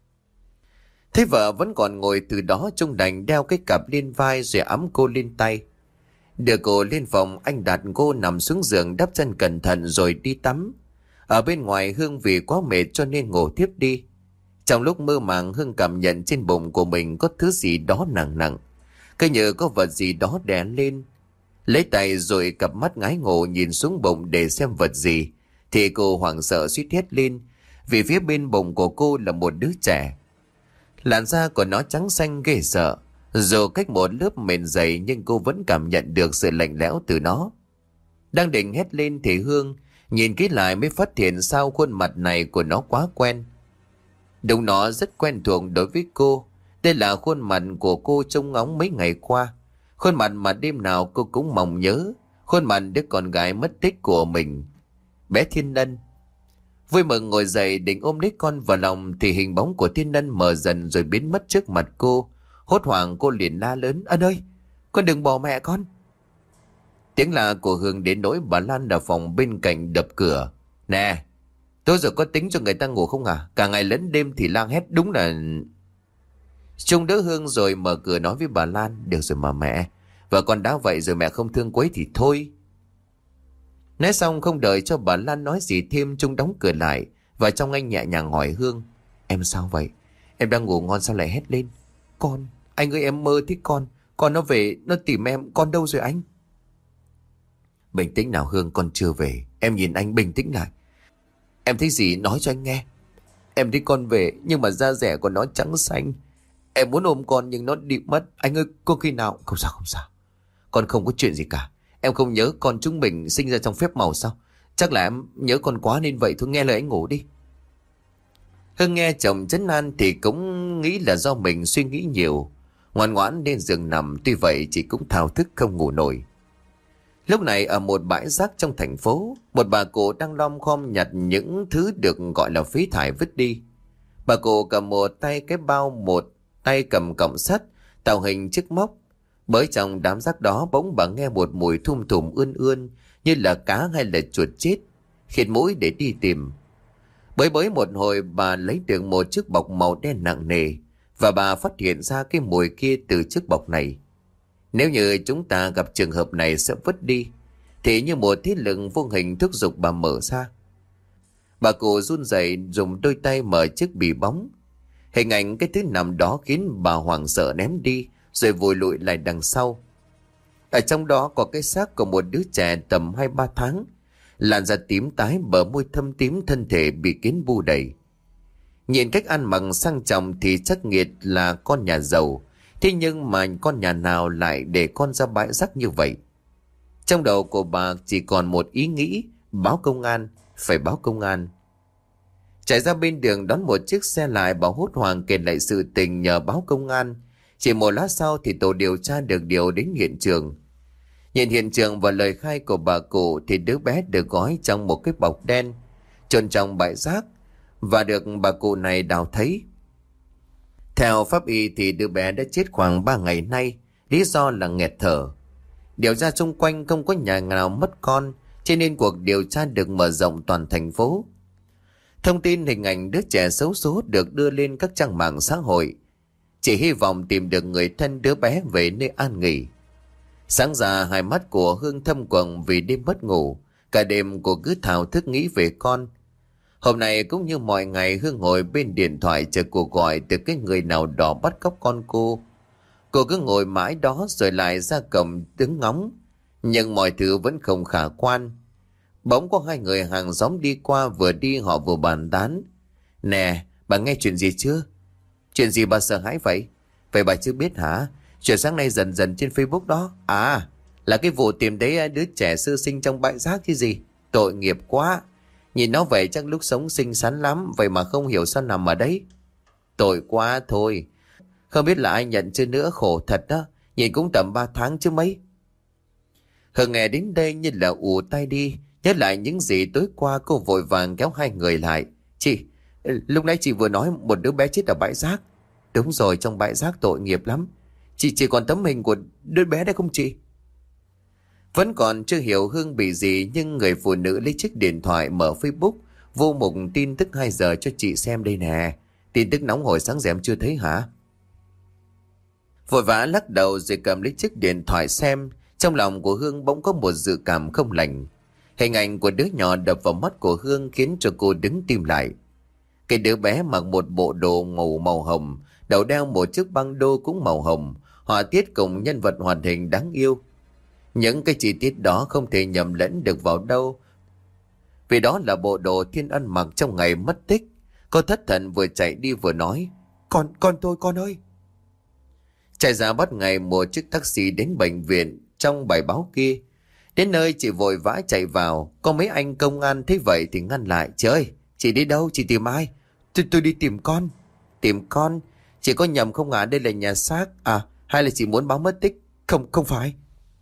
Thấy vợ vẫn còn ngồi, từ đó Trung đành đeo cái cặp lên vai rồi ẵm cô lên tay. Đưa cô lên phòng, anh đặt cô nằm xuống giường đắp chân cẩn thận rồi đi tắm. Ở bên ngoài Hương vì quá mệt cho nên ngủ tiếp đi. Trong lúc mơ màng, Hương cảm nhận trên bụng của mình có thứ gì đó nặng nặng, cứ như có vật gì đó đè lên. Lấy tay rồi cặp mắt ngái ngộ nhìn xuống bụng để xem vật gì, thì cô hoảng sợ suýt hét lên, vì phía bên bụng của cô là một đứa trẻ. Làn da của nó trắng xanh ghê sợ. Dù cách một lớp mền dày nhưng cô vẫn cảm nhận được sự lạnh lẽo từ nó. Đang định hét lên thì Hương nhìn kỹ lại mới phát hiện sao khuôn mặt này của nó quá quen. Đúng, nó rất quen thuộc đối với cô. Đây là khuôn mặt của cô trông ngóng mấy ngày qua. Khuôn mặt mà đêm nào cô cũng mong nhớ. Khuôn mặt đứa con gái mất tích của mình, bé Thiên Ân. Vui mừng ngồi dậy định ôm lấy con vào lòng thì hình bóng của Thiên Ân mờ dần rồi biến mất trước mặt cô. Hốt hoảng cô liền la lớn: Ân ơi, con đừng bỏ mẹ con. Tiếng la của Hương đến nỗi bà Lan ở phòng bên cạnh đập cửa. Nè, tôi giờ có tính cho người ta ngủ không à? Cả ngày lẫn đêm thì la hét đúng là... Trung đỡ Hương rồi mở cửa nói với bà Lan: Được rồi mà mẹ, vợ con đã vậy rồi, mẹ không thương quấy thì thôi. Nói xong không đợi cho bà Lan nói gì thêm, Trung đóng cửa lại và trong anh nhẹ nhàng hỏi Hương: Em sao vậy? Em đang ngủ ngon sao lại hét lên? Con, anh ơi, em mơ thấy con. Con nó về, nó tìm em. Con đâu rồi anh? Bình tĩnh nào Hương, con chưa về. Em nhìn anh bình tĩnh lại. Em thấy gì nói cho anh nghe. Em thấy con về nhưng mà da rẻ của nó trắng xanh. Em muốn ôm con nhưng nó đi mất. Anh ơi, có khi nào... Không sao không sao, con không có chuyện gì cả. Em không nhớ con chúng mình sinh ra trong phép màu sao? Chắc là em nhớ con quá nên vậy thôi, nghe lời anh ngủ đi. Hương nghe chồng trấn an thì cũng nghĩ là do mình suy nghĩ nhiều. Ngoan ngoãn lên giường nằm, tuy vậy chị cũng thao thức không ngủ nổi. Lúc này ở một bãi rác trong thành phố, một bà cụ đang lom khom nhặt những thứ được gọi là phế thải vứt đi. Bà cụ cầm một tay cái bao, một tay cầm cọng sắt tạo hình chiếc móc. Bởi trong đám rác đó bỗng bà nghe một mùi thum thùm ươn ươn như là cá hay là chuột chết, khịt mũi để đi tìm. Bới bới một hồi bà lấy được một chiếc bọc màu đen nặng nề và bà phát hiện ra cái mùi kia từ chiếc bọc này. Nếu như chúng ta gặp trường hợp này sẽ vứt đi thì như một thế lực vô hình thúc giục bà mở ra. Bà cụ run rẩy dùng đôi tay mở chiếc bì bóng. Hình ảnh cái thứ nằm đó khiến bà hoảng sợ ném đi rồi vùi lụi lại đằng sau. Ở trong đó có cái xác của một đứa trẻ tầm hai ba tháng, làn da tím tái, bờ môi thâm tím, thân thể bị kiến bu đầy. Nhìn cách ăn mặc sang trọng thì chắc nghiệt là con nhà giàu, thế nhưng mà con nhà nào lại để con ra bãi rác như vậy? Trong đầu của bà chỉ còn một ý nghĩ: báo công an, phải báo công an. Chạy ra bên đường đón một chiếc xe lại, bà hốt hoảng kể lại sự tình nhờ báo công an. Chỉ một lát sau thì tổ điều tra được điều đến hiện trường. Nhìn hiện trường và lời khai của bà cụ thì đứa bé được gói trong một cái bọc đen, chôn trong bãi rác và được bà cụ này đào thấy. Theo pháp y thì đứa bé đã chết khoảng ba ngày nay, lý do là nghẹt thở. Điều tra xung quanh không có nhà nào mất con, cho nên cuộc điều tra được mở rộng toàn thành phố. Thông tin hình ảnh đứa trẻ xấu số được đưa lên các trang mạng xã hội, chỉ hy vọng tìm được người thân đứa bé về nơi an nghỉ. Sáng ra hai mắt của Hương thâm quầng vì đêm mất ngủ, cả đêm cô cứ thao thức nghĩ về con. Hôm nay cũng như mọi ngày, Hương ngồi bên điện thoại chờ cuộc gọi từ cái người nào đó bắt cóc con cô. Cô cứ ngồi mãi đó rồi lại ra cổng đứng ngóng, nhưng mọi thứ vẫn không khả quan. Bỗng có hai người hàng xóm đi qua, vừa đi họ vừa bàn tán: Nè, bà nghe chuyện gì chưa? Chuyện gì bà sợ hãi vậy? Vậy bà chưa biết hả? Chuyện sáng nay dần dần trên Facebook đó. À, là cái vụ tìm thấy đứa trẻ sơ sinh trong bãi rác chứ gì. Tội nghiệp quá. Nhìn nó vậy chắc lúc sống xinh xắn lắm, vậy mà không hiểu sao nằm ở đấy. Tội quá thôi. Không biết là ai nhận chưa nữa, khổ thật đó. Nhìn cũng tầm ba tháng chứ mấy. Hương nghe đến đây như là ù tay đi, nhớ lại những gì tối qua. Cô vội vàng kéo hai người lại. Chị, lúc nãy chị vừa nói một đứa bé chết ở bãi rác. Đúng rồi, trong bãi rác, tội nghiệp lắm. Chị chỉ còn tấm hình của đứa bé đấy không chị? Vẫn còn chưa hiểu Hương bị gì, nhưng người phụ nữ lấy chiếc điện thoại mở Facebook, vô mục tin tức hai giờ cho chị xem đây nè. Tin tức nóng hổi sáng giờ em chưa thấy hả? Vội vã lắc đầu rồi cầm lấy chiếc điện thoại xem. Trong lòng của Hương bỗng có một dự cảm không lành. Hình ảnh của đứa nhỏ đập vào mắt của Hương khiến cho cô đứng tim lại. Cái đứa bé mặc một bộ đồ ngủ màu hồng, đầu đeo một chiếc băng đô cũng màu hồng, họa tiết cùng nhân vật hoạt hình đáng yêu. Những cái chi tiết đó không thể nhầm lẫn được vào đâu, vì đó là bộ đồ Thiên Ân mặc trong ngày mất tích. Cô thất thần vừa chạy đi vừa nói: Con, con tôi con ơi. Chạy ra bắt ngay một chiếc taxi đến bệnh viện trong bài báo kia. Đến nơi chị vội vã chạy vào. Có mấy anh công an thấy vậy thì ngăn lại: Chị ơi, chị đi đâu? Chị tìm ai? Tôi, tôi đi tìm con. Tìm con? Chị có nhầm không ạ? À? Đây là nhà xác à? Hay là chị muốn báo mất tích? Không, không phải.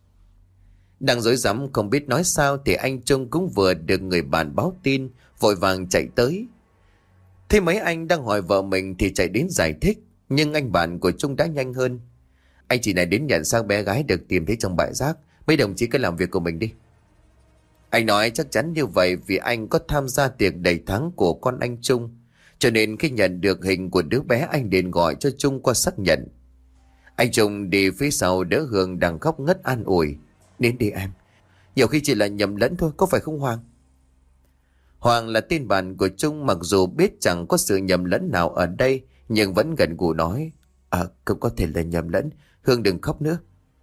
Đang rối rắm không biết nói sao thì anh Trung cũng vừa được người bạn báo tin, vội vàng chạy tới. Thế mấy anh đang hỏi vợ mình thì chạy đến giải thích, nhưng anh bạn của Trung đã nhanh hơn. Anh chị này đến nhận xác bé gái được tìm thấy trong bãi rác. Mấy đồng chí cứ làm việc của mình đi. Anh nói chắc chắn như vậy vì anh có tham gia tiệc đầy tháng của con anh Trung. Cho nên khi nhận được hình của đứa bé, anh liền gọi cho Trung qua xác nhận. Anh Trung đi phía sau đỡ Hương đang khóc ngất an ủi: Đến đi em, nhiều khi chỉ là nhầm lẫn thôi, có phải không Hoàng? Hoàng là tên bạn của Trung, mặc dù biết chẳng có sự nhầm lẫn nào ở đây, nhưng vẫn gật gù nói: À, không có thể là nhầm lẫn, Hương đừng khóc nữa.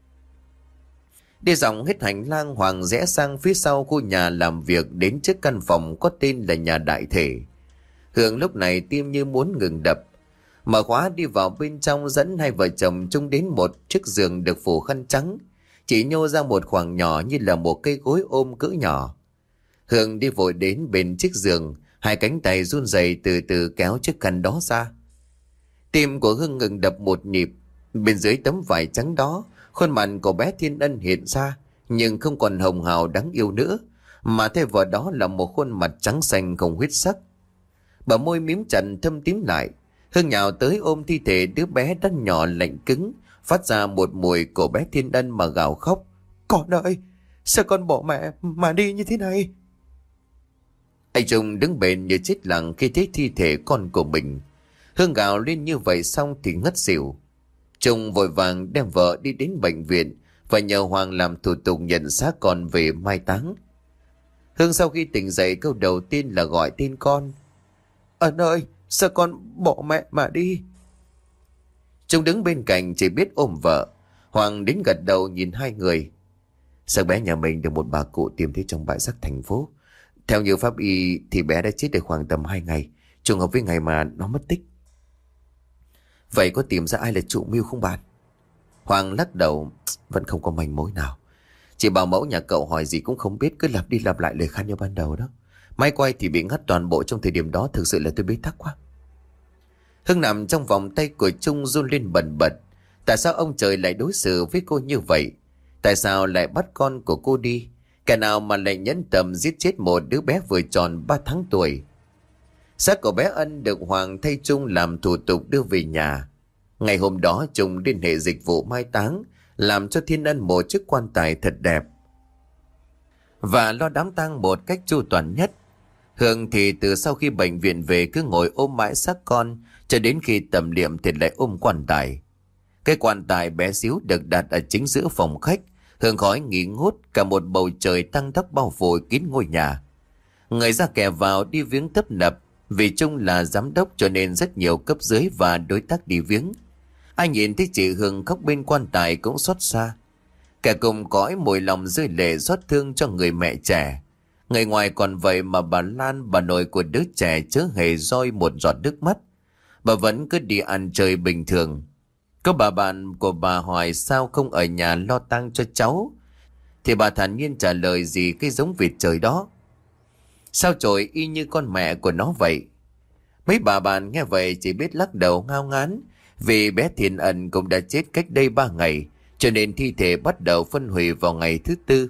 Đi dòng hết hành lang, Hoàng rẽ sang phía sau khu nhà làm việc, đến trước căn phòng có tên là nhà đại thể. Hương lúc này tim như muốn ngừng đập. Mở khóa đi vào bên trong, dẫn hai vợ chồng Trung đến một chiếc giường được phủ khăn trắng, chỉ nhô ra một khoảng nhỏ như là một cây gối ôm cỡ nhỏ. Hương đi vội đến bên chiếc giường, hai cánh tay run rẩy từ từ kéo chiếc khăn đó ra. Tim của Hương ngừng đập một nhịp. Bên dưới tấm vải trắng đó, khuôn mặt của bé Thiên Ân hiện ra, nhưng không còn hồng hào đáng yêu nữa, mà thay vào đó là một khuôn mặt trắng xanh không huyết sắc. Bờ môi mím chặt thâm tím lại. Hương nhào tới ôm thi thể đứa bé đã nhỏ lạnh cứng, phát ra một mùi của bé Thiên Ân mà gào khóc: Con ơi, sao con bỏ mẹ mà đi như thế này? Anh Trung đứng bên như chết lặng khi thấy thi thể con của mình. Hương gào lên như vậy xong thì ngất xỉu. Trung vội vàng đem vợ đi đến bệnh viện và nhờ Hoàng làm thủ tục nhận xác con về mai táng. Hương sau khi tỉnh dậy, câu đầu tiên là gọi tên con: Ân ơi, sao con bỏ mẹ mà đi? Trung đứng bên cạnh chỉ biết ôm vợ. Hoàng đến gật đầu nhìn hai người. Xác bé nhà mình được một bà cụ tìm thấy trong bãi rác thành phố. Theo như pháp y thì bé đã chết được khoảng tầm hai ngày, trùng hợp với ngày mà nó mất tích. Vậy có tìm ra ai là chủ mưu không bạn? Hoàng lắc đầu: Vẫn không có manh mối nào. Chị bảo mẫu nhà cậu hỏi gì cũng không biết, cứ lặp đi lặp lại lời khai như ban đầu đó. Máy quay thì bị ngắt toàn bộ trong thời điểm đó, thực sự là tôi bế tắc quá. Hưng nằm trong vòng tay của Trung run lên bần bật. Tại sao ông trời lại đối xử với cô như vậy? Tại sao lại bắt con của cô đi? Kẻ nào mà lại nhẫn tâm giết chết một đứa bé vừa tròn ba tháng tuổi? Xác của bé Ân được Hoàng thay Trung làm thủ tục đưa về nhà. Ngày hôm đó Trung liên hệ dịch vụ mai táng, làm cho Thiên Ân một chiếc quan tài thật đẹp và lo đám tang một cách chu toàn nhất. Hương thì từ sau khi bệnh viện về cứ ngồi ôm mãi xác con, cho đến khi tầm liệm thì lại ôm quan tài. Cái quan tài bé xíu được đặt ở chính giữa phòng khách, hương khói nghi ngút, cả một bầu trời tăng tóc bao phủ kín ngôi nhà. Người ra kẻ vào đi viếng tấp nập, vì Trung là giám đốc cho nên rất nhiều cấp dưới và đối tác đi viếng. Ai nhìn thấy chị Hương khóc bên quan tài cũng xót xa. Kẻ cùng cõi mùi lòng rơi lệ xót thương cho người mẹ trẻ. Người ngoài còn vậy mà bà Lan, bà nội của đứa trẻ, chớ hề roi một giọt nước mắt. Bà vẫn cứ đi ăn chơi bình thường. Có bà bạn của bà hỏi sao không ở nhà lo tang cho cháu, thì bà thản nhiên trả lời gì cái giống vịt trời đó. Sao trội y như con mẹ của nó vậy. Mấy bà bạn nghe vậy chỉ biết lắc đầu ngao ngán, vì bé Thiên Ân cũng đã chết cách đây ba ngày, cho nên thi thể bắt đầu phân hủy vào ngày thứ tư.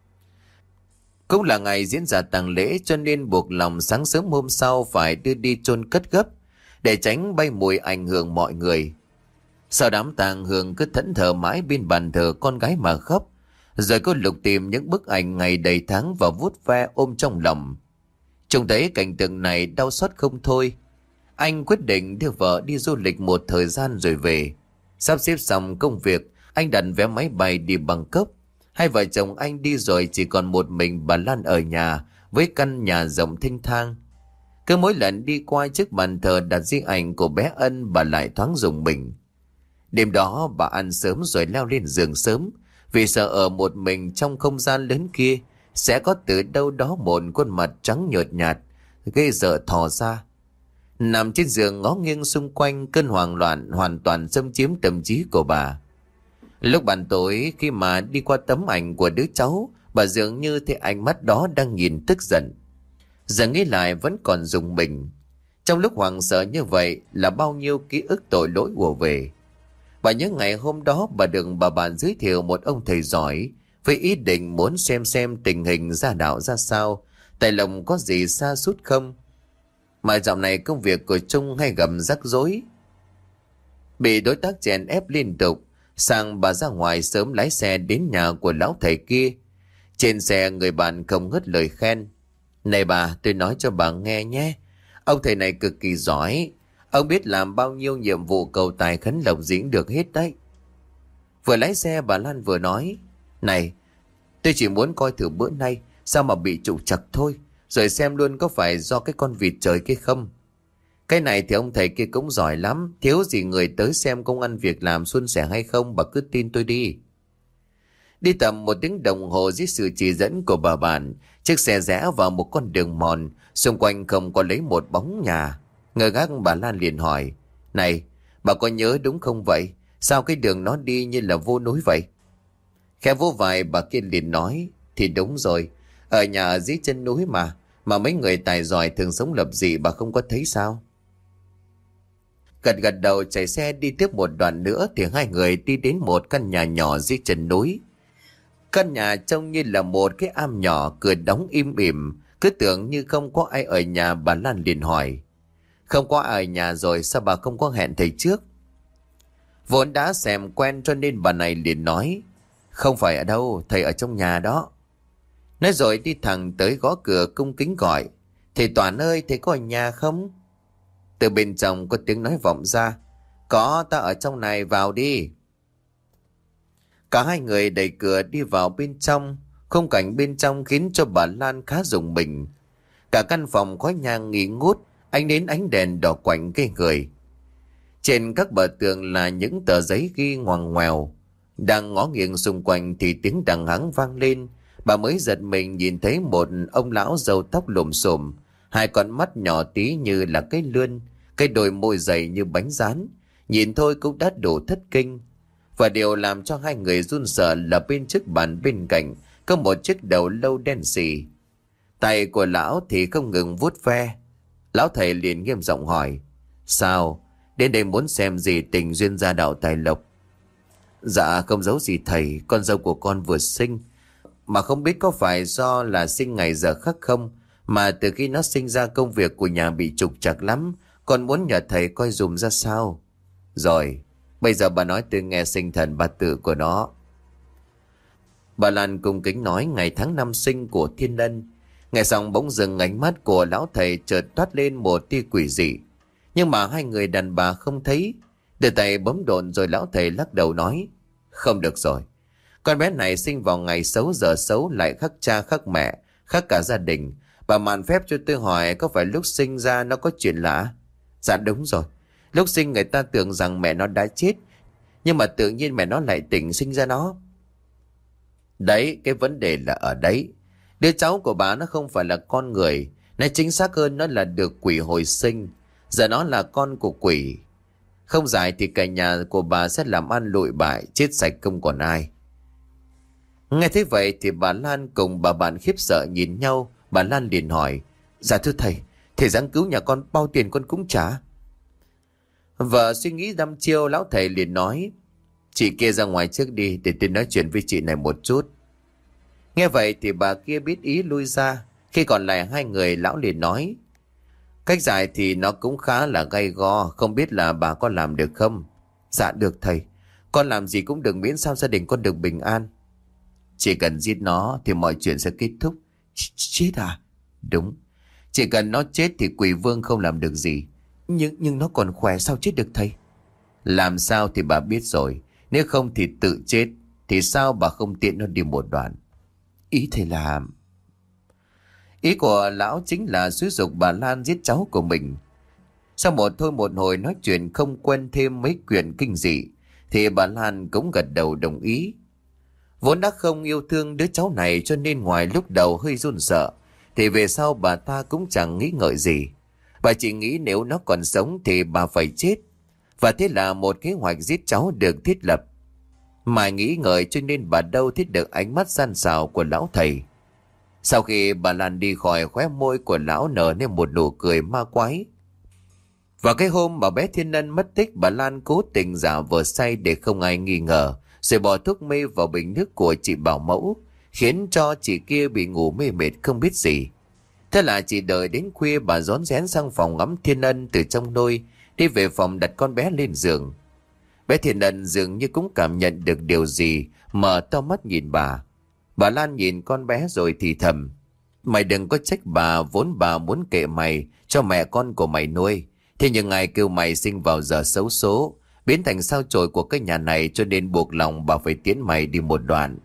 Cũng là ngày diễn ra tang lễ, cho nên buộc lòng sáng sớm hôm sau phải đưa đi chôn cất gấp, để tránh bay mùi ảnh hưởng mọi người. Sau đám tang, Hương cứ thẫn thờ mãi bên bàn thờ con gái mà khóc, rồi cô lục tìm những bức ảnh ngày đầy tháng và vuốt ve ôm trong lòng. Trông thấy cảnh tượng này đau xót không thôi. Anh quyết định đưa vợ đi du lịch một thời gian rồi về. Sắp xếp xong công việc, anh đặt vé máy bay đi Bangkok. Hai vợ chồng anh đi rồi chỉ còn một mình bà Lan ở nhà với căn nhà rộng thênh thang. Cứ mỗi lần đi qua chiếc bàn thờ đặt di ảnh của bé Ân, bà lại thoáng rùng mình. Đêm đó bà ăn sớm rồi leo lên giường sớm, vì sợ ở một mình trong không gian lớn kia sẽ có từ đâu đó một khuôn mặt trắng nhợt nhạt ghê sợ thò ra. Nằm trên giường ngó nghiêng xung quanh, cơn hoảng loạn hoàn toàn xâm chiếm tâm trí của bà. Lúc ban tối khi mà đi qua tấm ảnh của đứa cháu, bà dường như thấy ánh mắt đó đang nhìn tức giận. Giờ nghĩ lại vẫn còn rùng mình. Trong lúc hoảng sợ như vậy là bao nhiêu ký ức tội lỗi ùa về. Bà nhớ ngày hôm đó bà được bà bạn giới thiệu một ông thầy giỏi với ý định muốn xem xem tình hình gia đạo ra sao, tại lòng có gì sa sút không. Mà dạo này công việc của Trung hay gặp rắc rối, bị đối tác chèn ép liên tục. Sang bà ra ngoài sớm lái xe đến nhà của lão thầy kia. Trên xe người bạn không ngớt lời khen. Này bà, tôi nói cho bà nghe nhé, ông thầy này cực kỳ giỏi. Ông biết làm bao nhiêu nhiệm vụ cầu tài khấn lộc diễn được hết đấy. Vừa lái xe bà Lan vừa nói, này, tôi chỉ muốn coi thử bữa nay sao mà bị trục trặc thôi, rồi xem luôn có phải do cái con vịt trời kia không. Cái này thì ông thầy kia cũng giỏi lắm, thiếu gì người tới xem công ăn việc làm suôn sẻ hay không, bà cứ tin tôi đi. Đi tầm một tiếng đồng hồ dưới sự chỉ dẫn của bà bạn, chiếc xe rẽ vào một con đường mòn, xung quanh không có lấy một bóng nhà. Ngơ ngác bà Lan liền hỏi, này, bà có nhớ đúng không vậy? Sao cái đường nó đi như là vô núi vậy? Khẽ vô vai bà kia liền nói, thì đúng rồi, ở nhà ở dưới chân núi mà, mà mấy người tài giỏi thường sống lập dị, bà không có thấy sao? Gật gật đầu chạy xe đi tiếp một đoạn nữa thì hai người đi đến một căn nhà nhỏ dưới chân núi. Căn nhà trông như là một cái am nhỏ, cửa đóng im ỉm, cứ tưởng như không có ai ở nhà. Bà Lan liền hỏi, không có ai ở nhà rồi sao bà không có hẹn thầy trước? Vốn đã xem quen cho nên bà này liền nói, không phải ở đâu, thầy ở trong nhà đó. Nói rồi đi thẳng tới gõ cửa cung kính gọi, thầy Toản ơi, thầy có ở nhà không? Từ bên trong có tiếng nói vọng ra, có, ta ở trong này, vào đi. Cả hai người đẩy cửa đi vào bên trong. Khung cảnh bên trong khiến cho bà Lan khá rùng mình. Cả căn phòng khói nhang nghi ngút, ánh đến ánh đèn đỏ quạnh cây người. Trên các bờ tường là những tờ giấy ghi ngoằn ngoèo. Đang ngó nghiêng xung quanh thì tiếng đằng hắng vang lên. Bà mới giật mình nhìn thấy một ông lão râu tóc lùm xùm, hai con mắt nhỏ tí như là cái lươn, cái đôi môi dày như bánh rán, nhìn thôi cũng đã đủ thất kinh. Và điều làm cho hai người run sợ là bên chiếc bàn bên cạnh có một chiếc đầu lâu đen xì. Tay của lão thì không ngừng vuốt ve. Lão thầy liền nghiêm giọng hỏi, sao, đến đây muốn xem gì tình duyên gia đạo tài lộc? Dạ không giấu gì thầy, con dâu của con vừa sinh, mà không biết có phải do là sinh ngày giờ khắc không, mà từ khi nó sinh ra công việc của nhà bị trục trặc lắm, con muốn nhờ thầy coi dùm ra sao. Rồi, bây giờ bà nói tôi nghe sinh thần bát tự của nó. Bà Lan cung kính nói ngày tháng năm sinh của Thiên Ân. Nghe xong bỗng dừng ánh mắt của lão thầy chợt toát lên một tia quỷ dị. Nhưng mà hai người đàn bà không thấy. Đưa tay bấm độn rồi lão thầy lắc đầu nói, không được rồi. Con bé này sinh vào ngày xấu giờ xấu, lại khắc cha khắc mẹ, khắc cả gia đình. Bà mạn phép cho tôi hỏi có phải lúc sinh ra nó có chuyện lạ? Dạ đúng rồi. Lúc sinh người ta tưởng rằng mẹ nó đã chết, nhưng mà tự nhiên mẹ nó lại tỉnh sinh ra nó. Đấy, cái vấn đề là ở đấy. Đứa cháu của bà nó không phải là con người, nói chính xác hơn nó là được quỷ hồi sinh. Giờ nó là con của quỷ. Không dài thì cả nhà của bà sẽ làm ăn lụi bại, chết sạch không còn ai. Nghe thế vậy thì bà Lan cùng bà bạn khiếp sợ nhìn nhau. Bà Lan liền hỏi, dạ thưa thầy, thầy giáng cứu nhà con bao tiền con cũng trả. Vợ suy nghĩ đăm chiêu, lão thầy liền nói, chị kia ra ngoài trước đi để tôi nói chuyện với chị này một chút. Nghe vậy thì bà kia biết ý lui ra. Khi còn lại hai người, lão liền nói, cách giải thì nó cũng khá là gay go, không biết là bà có làm được không? Dạ được thầy, con làm gì cũng được miễn sao gia đình con được bình an. Chỉ cần giết nó thì mọi chuyện sẽ kết thúc. Ch chết à? Đúng, chỉ cần nó chết thì quỷ vương không làm được gì. Nhưng nhưng nó còn khỏe sao chết được thầy? Làm sao thì bà biết rồi. Nếu không thì tự chết. Thì sao bà không tiện nó đi một đoạn? Ý thầy là... Ý của lão chính là xúi giục bà Lan giết cháu của mình. Sau một thôi một hồi nói chuyện không quen thêm mấy chuyện kinh dị, thì bà Lan cũng gật đầu đồng ý. Vốn đã không yêu thương đứa cháu này cho nên ngoài lúc đầu hơi run sợ, thì về sau bà ta cũng chẳng nghĩ ngợi gì. Bà chỉ nghĩ nếu nó còn sống thì bà phải chết. Và thế là một kế hoạch giết cháu được thiết lập. Mà nghĩ ngợi cho nên bà đâu thích được ánh mắt gian xảo của lão thầy. Sau khi bà Lan đi khỏi, khóe môi của lão nở nên một nụ cười ma quái. Vào cái hôm bà bé Thiên Ân mất tích, bà Lan cố tình giả vờ say để không ai nghi ngờ, rồi bỏ thuốc mê vào bình nước của chị Bảo Mẫu, khiến cho chị kia bị ngủ mê mệt không biết gì. Thế là chị đợi đến khuya, bà rón rén sang phòng ngắm Thiên Ân từ trong nôi, đi về phòng đặt con bé lên giường. Bé Thiên Ân dường như cũng cảm nhận được điều gì, mở to mắt nhìn bà. Bà Lan nhìn con bé rồi thì thầm: Mày đừng có trách bà, vốn bà muốn kệ mày cho mẹ con của mày nuôi. Thế nhưng ai kêu mày sinh vào giờ xấu số, biến thành sao chổi của cái nhà này, cho nên buộc lòng bà phải tiến mày đi một đoạn.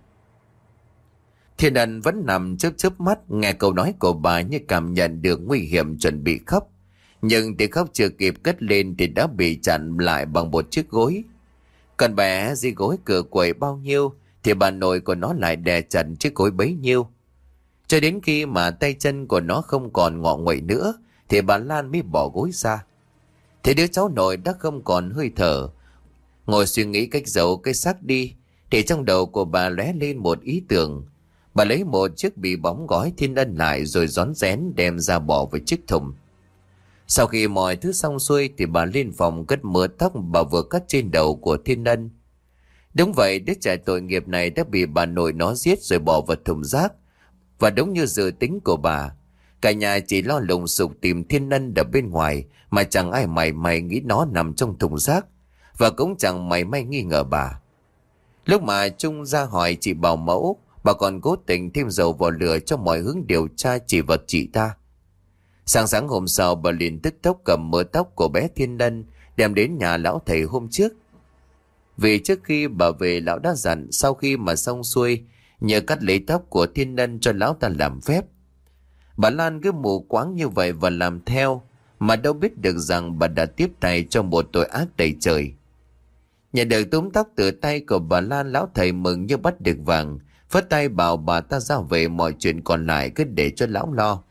Thiên Ân vẫn nằm chớp chớp mắt, nghe câu nói của bà như cảm nhận được nguy hiểm, chuẩn bị khóc. Nhưng tiếng khóc chưa kịp cất lên thì đã bị chặn lại bằng một chiếc gối. Con bé di gối cửa quậy bao nhiêu thì bà nội của nó lại đè chặt chiếc gối bấy nhiêu. Cho đến khi mà tay chân của nó không còn ngọ nguậy nữa thì bà Lan mới bỏ gối ra. Thế đứa cháu nội đã không còn hơi thở, ngồi suy nghĩ cách giấu cái xác đi, thì trong đầu của bà lóe lên một ý tưởng. Bà lấy một chiếc bì bóng gói Thiên Ân lại rồi rón rén đem ra bỏ vào chiếc thùng. Sau khi mọi thứ xong xuôi thì bà lên phòng cất mớ tóc bà vừa cắt trên đầu của Thiên Ân. Đúng vậy, đứa trẻ tội nghiệp này đã bị bà nội nó giết rồi bỏ vào thùng rác. Và đúng như dự tính của bà, cả nhà chỉ lo lùng sục tìm Thiên Ân ở bên ngoài, mà chẳng ai mày mày nghĩ nó nằm trong thùng rác, và cũng chẳng mày may nghi ngờ bà. Lúc mà Trung ra hỏi chị Bảo Mẫu, bà còn cố tình thêm dầu vào lửa cho mọi hướng điều tra chỉ vào chị ta. Sáng sáng hôm sau, bà liền tức tốc cầm mớ tóc của bé Thiên Ân đem đến nhà lão thầy hôm trước. Vì trước khi bà về, lão đã dặn sau khi mà xong xuôi nhờ cắt lấy tóc của Thiên Ân cho lão ta làm phép. Bà Lan cứ mù quáng như vậy và làm theo, mà đâu biết được rằng bà đã tiếp tay cho một tội ác đầy trời. Nhận được túm tóc từ tay của bà Lan, lão thầy mừng như bắt được vàng, phất tay bảo bà ta ra về, mọi chuyện còn lại cứ để cho lão lo.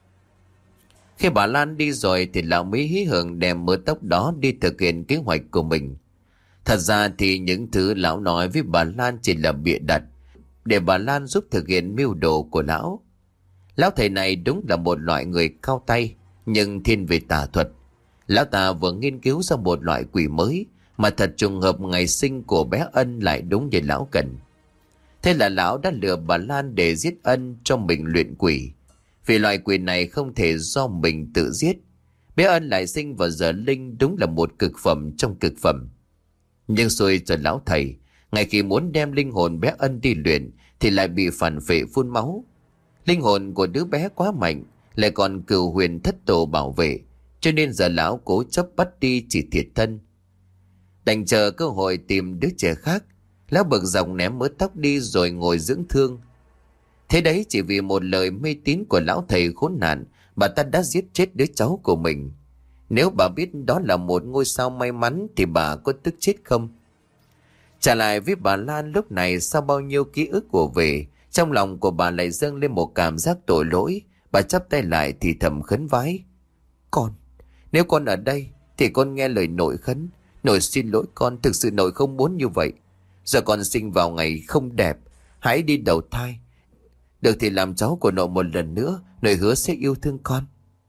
Khi bà Lan đi rồi thì lão mới hí hưởng đem mớ tóc đó đi thực hiện kế hoạch của mình. Thật ra thì những thứ lão nói với bà Lan chỉ là bịa đặt để bà Lan giúp thực hiện mưu đồ của lão. Lão thầy này đúng là một loại người cao tay, nhưng thiên về tà thuật. Lão ta vừa nghiên cứu ra một loại quỷ mới, mà thật trùng hợp ngày sinh của bé Ân lại đúng như lão cần. Thế là lão đã lừa bà Lan để giết Ân cho mình luyện quỷ. Vì loại quỷ này không thể do mình tự giết. Bé Ân lại sinh vào giờ linh, đúng là một cực phẩm trong cực phẩm. Nhưng xui cho lão thầy, ngay khi muốn đem linh hồn bé Ân đi luyện thì lại bị phản phệ phun máu. Linh hồn của đứa bé quá mạnh, lại còn cửu huyền thất tổ bảo vệ, cho nên giờ lão cố chấp bắt đi chỉ thiệt thân. Đành chờ cơ hội tìm đứa trẻ khác, lão bực dọc ném mớ tóc đi rồi ngồi dưỡng thương. Thế đấy, chỉ vì một lời mê tín của lão thầy khốn nạn, bà ta đã giết chết đứa cháu của mình. Nếu bà biết đó là một ngôi sao may mắn thì bà có tức chết không? Trả lại với bà Lan lúc này, sau bao nhiêu ký ức của về, trong lòng của bà lại dâng lên một cảm giác tội lỗi. Bà chắp tay lại thì thầm khấn vái: Con, nếu con ở đây thì con nghe lời nội khấn. Nội xin lỗi con, thực sự nội không muốn như vậy. Giờ con sinh vào ngày không đẹp, hãy đi đầu thai. Được thì làm cháu của nội một lần nữa, nội hứa sẽ yêu thương con.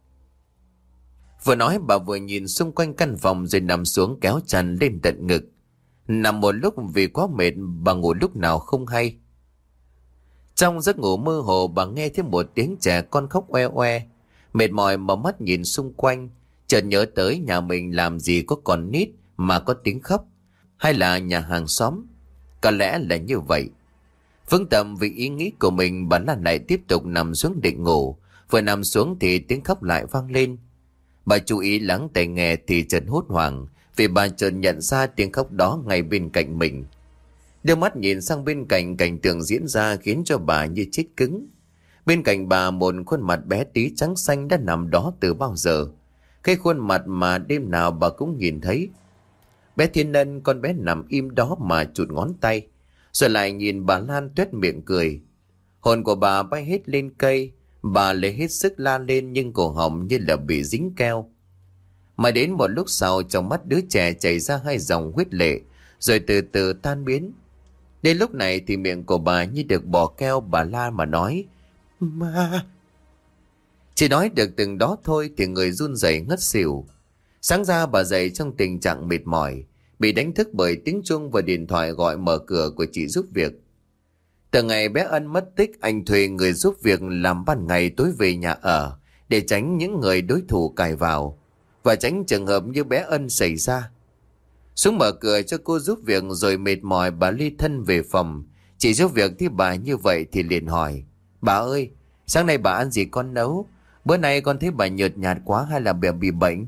Vừa nói bà vừa nhìn xung quanh căn phòng rồi nằm xuống kéo chăn lên tận ngực. Nằm một lúc vì quá mệt, bà ngủ lúc nào không hay. Trong giấc ngủ mơ hồ, bà nghe thấy một tiếng trẻ con khóc oe oe. Mệt mỏi mở mắt nhìn xung quanh, chợt nhớ tới nhà mình làm gì có con nít mà có tiếng khóc, hay là nhà hàng xóm. Có lẽ là như vậy. Vững tâm vì ý nghĩ của mình, bà Lan lại tiếp tục nằm xuống định ngủ. Vừa nằm xuống thì tiếng khóc lại vang lên. Bà chú ý lắng tai nghe thì chợt hốt hoảng, vì bà chợt nhận ra tiếng khóc đó ngay bên cạnh mình. Đưa mắt nhìn sang bên cạnh, cảnh tượng diễn ra khiến cho bà như chết cứng. Bên cạnh bà, một khuôn mặt bé tí trắng xanh đã nằm đó từ bao giờ. Cái khuôn mặt mà đêm nào bà cũng nhìn thấy. Bé Thiên Ân, con bé nằm im đó mà chụt ngón tay, rồi lại nhìn bà Lan tuét miệng cười. Hồn của bà bay hết lên cây, bà lấy hết sức la lên nhưng cổ họng như là bị dính keo. Mà đến một lúc sau, trong mắt đứa trẻ chảy ra hai dòng huyết lệ, rồi từ từ tan biến. Đến lúc này thì miệng của bà như được bò keo, bà la mà nói: "Ma!" Chỉ nói được từng đó thôi thì người run rẩy ngất xỉu. Sáng ra bà dậy trong tình trạng mệt mỏi, bị đánh thức bởi tiếng chuông và điện thoại gọi mở cửa của chị giúp việc. Từ ngày bé Ân mất tích, anh thuê người giúp việc làm ban ngày tối về nhà ở, để tránh những người đối thủ cài vào, và tránh trường hợp như bé Ân xảy ra. Xuống mở cửa cho cô giúp việc rồi mệt mỏi bà ly thân về phòng. Chị giúp việc thấy bà như vậy thì liền hỏi: "Bà ơi, sáng nay bà ăn gì con nấu? Bữa nay con thấy bà nhợt nhạt quá, hay là bà bị bệnh?"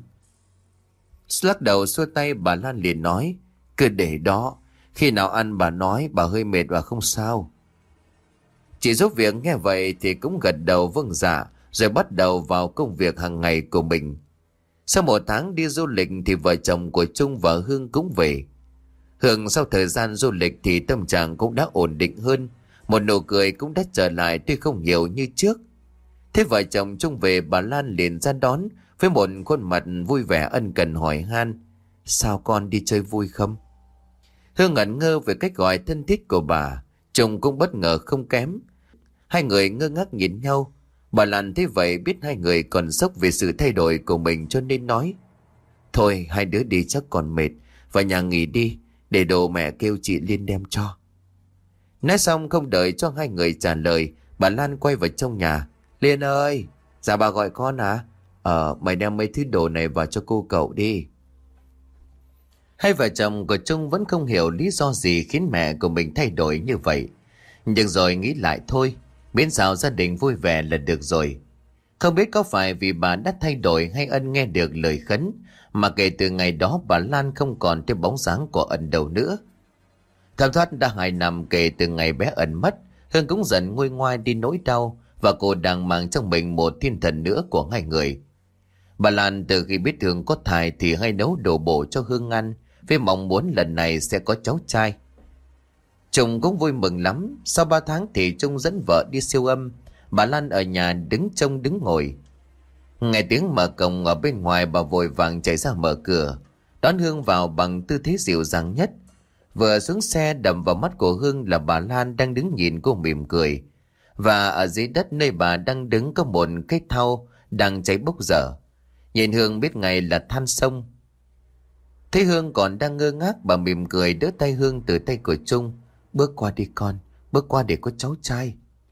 Lắc đầu xua tay, bà Lan liền nói: "Cứ để đó, khi nào ăn bà nói, bà hơi mệt và không sao." Chị giúp việc nghe vậy thì cũng gật đầu vâng dạ, rồi bắt đầu vào công việc hàng ngày của mình. Sau một tháng đi du lịch thì vợ chồng của Trung và Hương cũng về. Hương sau thời gian du lịch thì tâm trạng cũng đã ổn định hơn, một nụ cười cũng đã trở lại tuy không nhiều như trước. Thế vợ chồng Trung về, bà Lan liền ra đón với một khuôn mặt vui vẻ ân cần hỏi han: "Sao con đi chơi vui không?" Hương ngẩn ngơ về cách gọi thân thiết của bà, Trung cũng bất ngờ không kém. Hai người ngơ ngác nhìn nhau. Bà Lan thấy vậy biết hai người còn sốc về sự thay đổi của mình cho nên nói: "Thôi hai đứa đi chắc còn mệt, vào nhà nghỉ đi, để đồ mẹ kêu chị Liên đem cho." Nói xong không đợi cho hai người trả lời, bà Lan quay vào trong nhà: "Liên ơi!" "Dạ bà gọi con à?" "Ờ, mày đem mấy thứ đồ này vào cho cô cậu đi." Hai vợ chồng của Trung vẫn không hiểu lý do gì khiến mẹ của mình thay đổi như vậy. Nhưng rồi nghĩ lại thôi, miễn sao gia đình vui vẻ là được rồi. Không biết có phải vì bà đã thay đổi hay Ân nghe được lời khấn, mà kể từ ngày đó bà Lan không còn thấy bóng dáng của Ân đâu nữa. Thảm thoát đã hai năm kể từ ngày bé Ân mất, Hương cũng dần nguôi ngoai đi nỗi đau, và cô đang mang trong mình một thiên thần nữa của hai người. Bà Lan từ khi biết Hương có thai thì hay nấu đồ bổ cho Hương ăn, với mong muốn lần này sẽ có cháu trai. Trung cũng vui mừng lắm. Sau ba tháng thì Trung dẫn vợ đi siêu âm, bà Lan ở nhà đứng trông đứng ngồi. Nghe tiếng mở cổng ở bên ngoài, bà vội vàng chạy ra mở cửa, đón Hương vào bằng tư thế dịu dàng nhất. Vừa xuống xe, đập vào mắt của Hương là bà Lan đang đứng nhìn cô mỉm cười, và ở dưới đất nơi bà đang đứng có một cái thau đang cháy bốc dở. Nhìn Hương biết ngay là than sông. Thấy Hương còn đang ngơ ngác, bà mỉm cười đỡ tay Hương từ tay của Trung: "Bước qua đi con, bước qua để có cháu trai."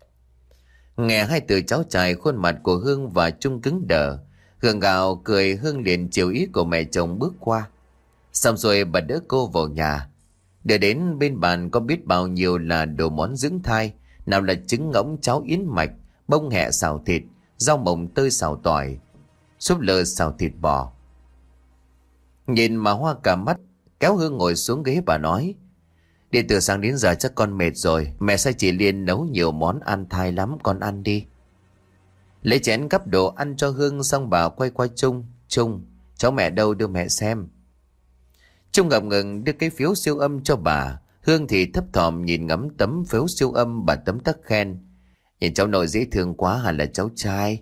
Nghe hai từ cháu trai, khuôn mặt của Hương và Trung cứng đờ. Gượng gạo cười, Hương liền chiều ý của mẹ chồng bước qua. Xong rồi bà đỡ cô vào nhà. Đưa đến bên bàn có biết bao nhiêu là đồ món dưỡng thai, nào là trứng ngỗng, cháo yến mạch, bông hẹ xào thịt, rau mồng tơi xào tỏi, súp lơ xào thịt bò. Nhìn mà hoa cả mắt, kéo Hương ngồi xuống ghế, bà nói: "Đi từ sáng đến giờ chắc con mệt rồi, mẹ sai chị Liên nấu nhiều món ăn thai lắm, con ăn đi." Lấy chén gắp đồ ăn cho Hương xong bà quay qua Trung: "Trung, cháu mẹ đâu, đưa mẹ xem." Trung ngập ngừng đưa cái phiếu siêu âm cho bà. Hương thì thấp thỏm nhìn ngắm tấm phiếu siêu âm, bà tấm tắc khen: "Nhìn cháu nội dễ thương quá, hẳn là cháu trai."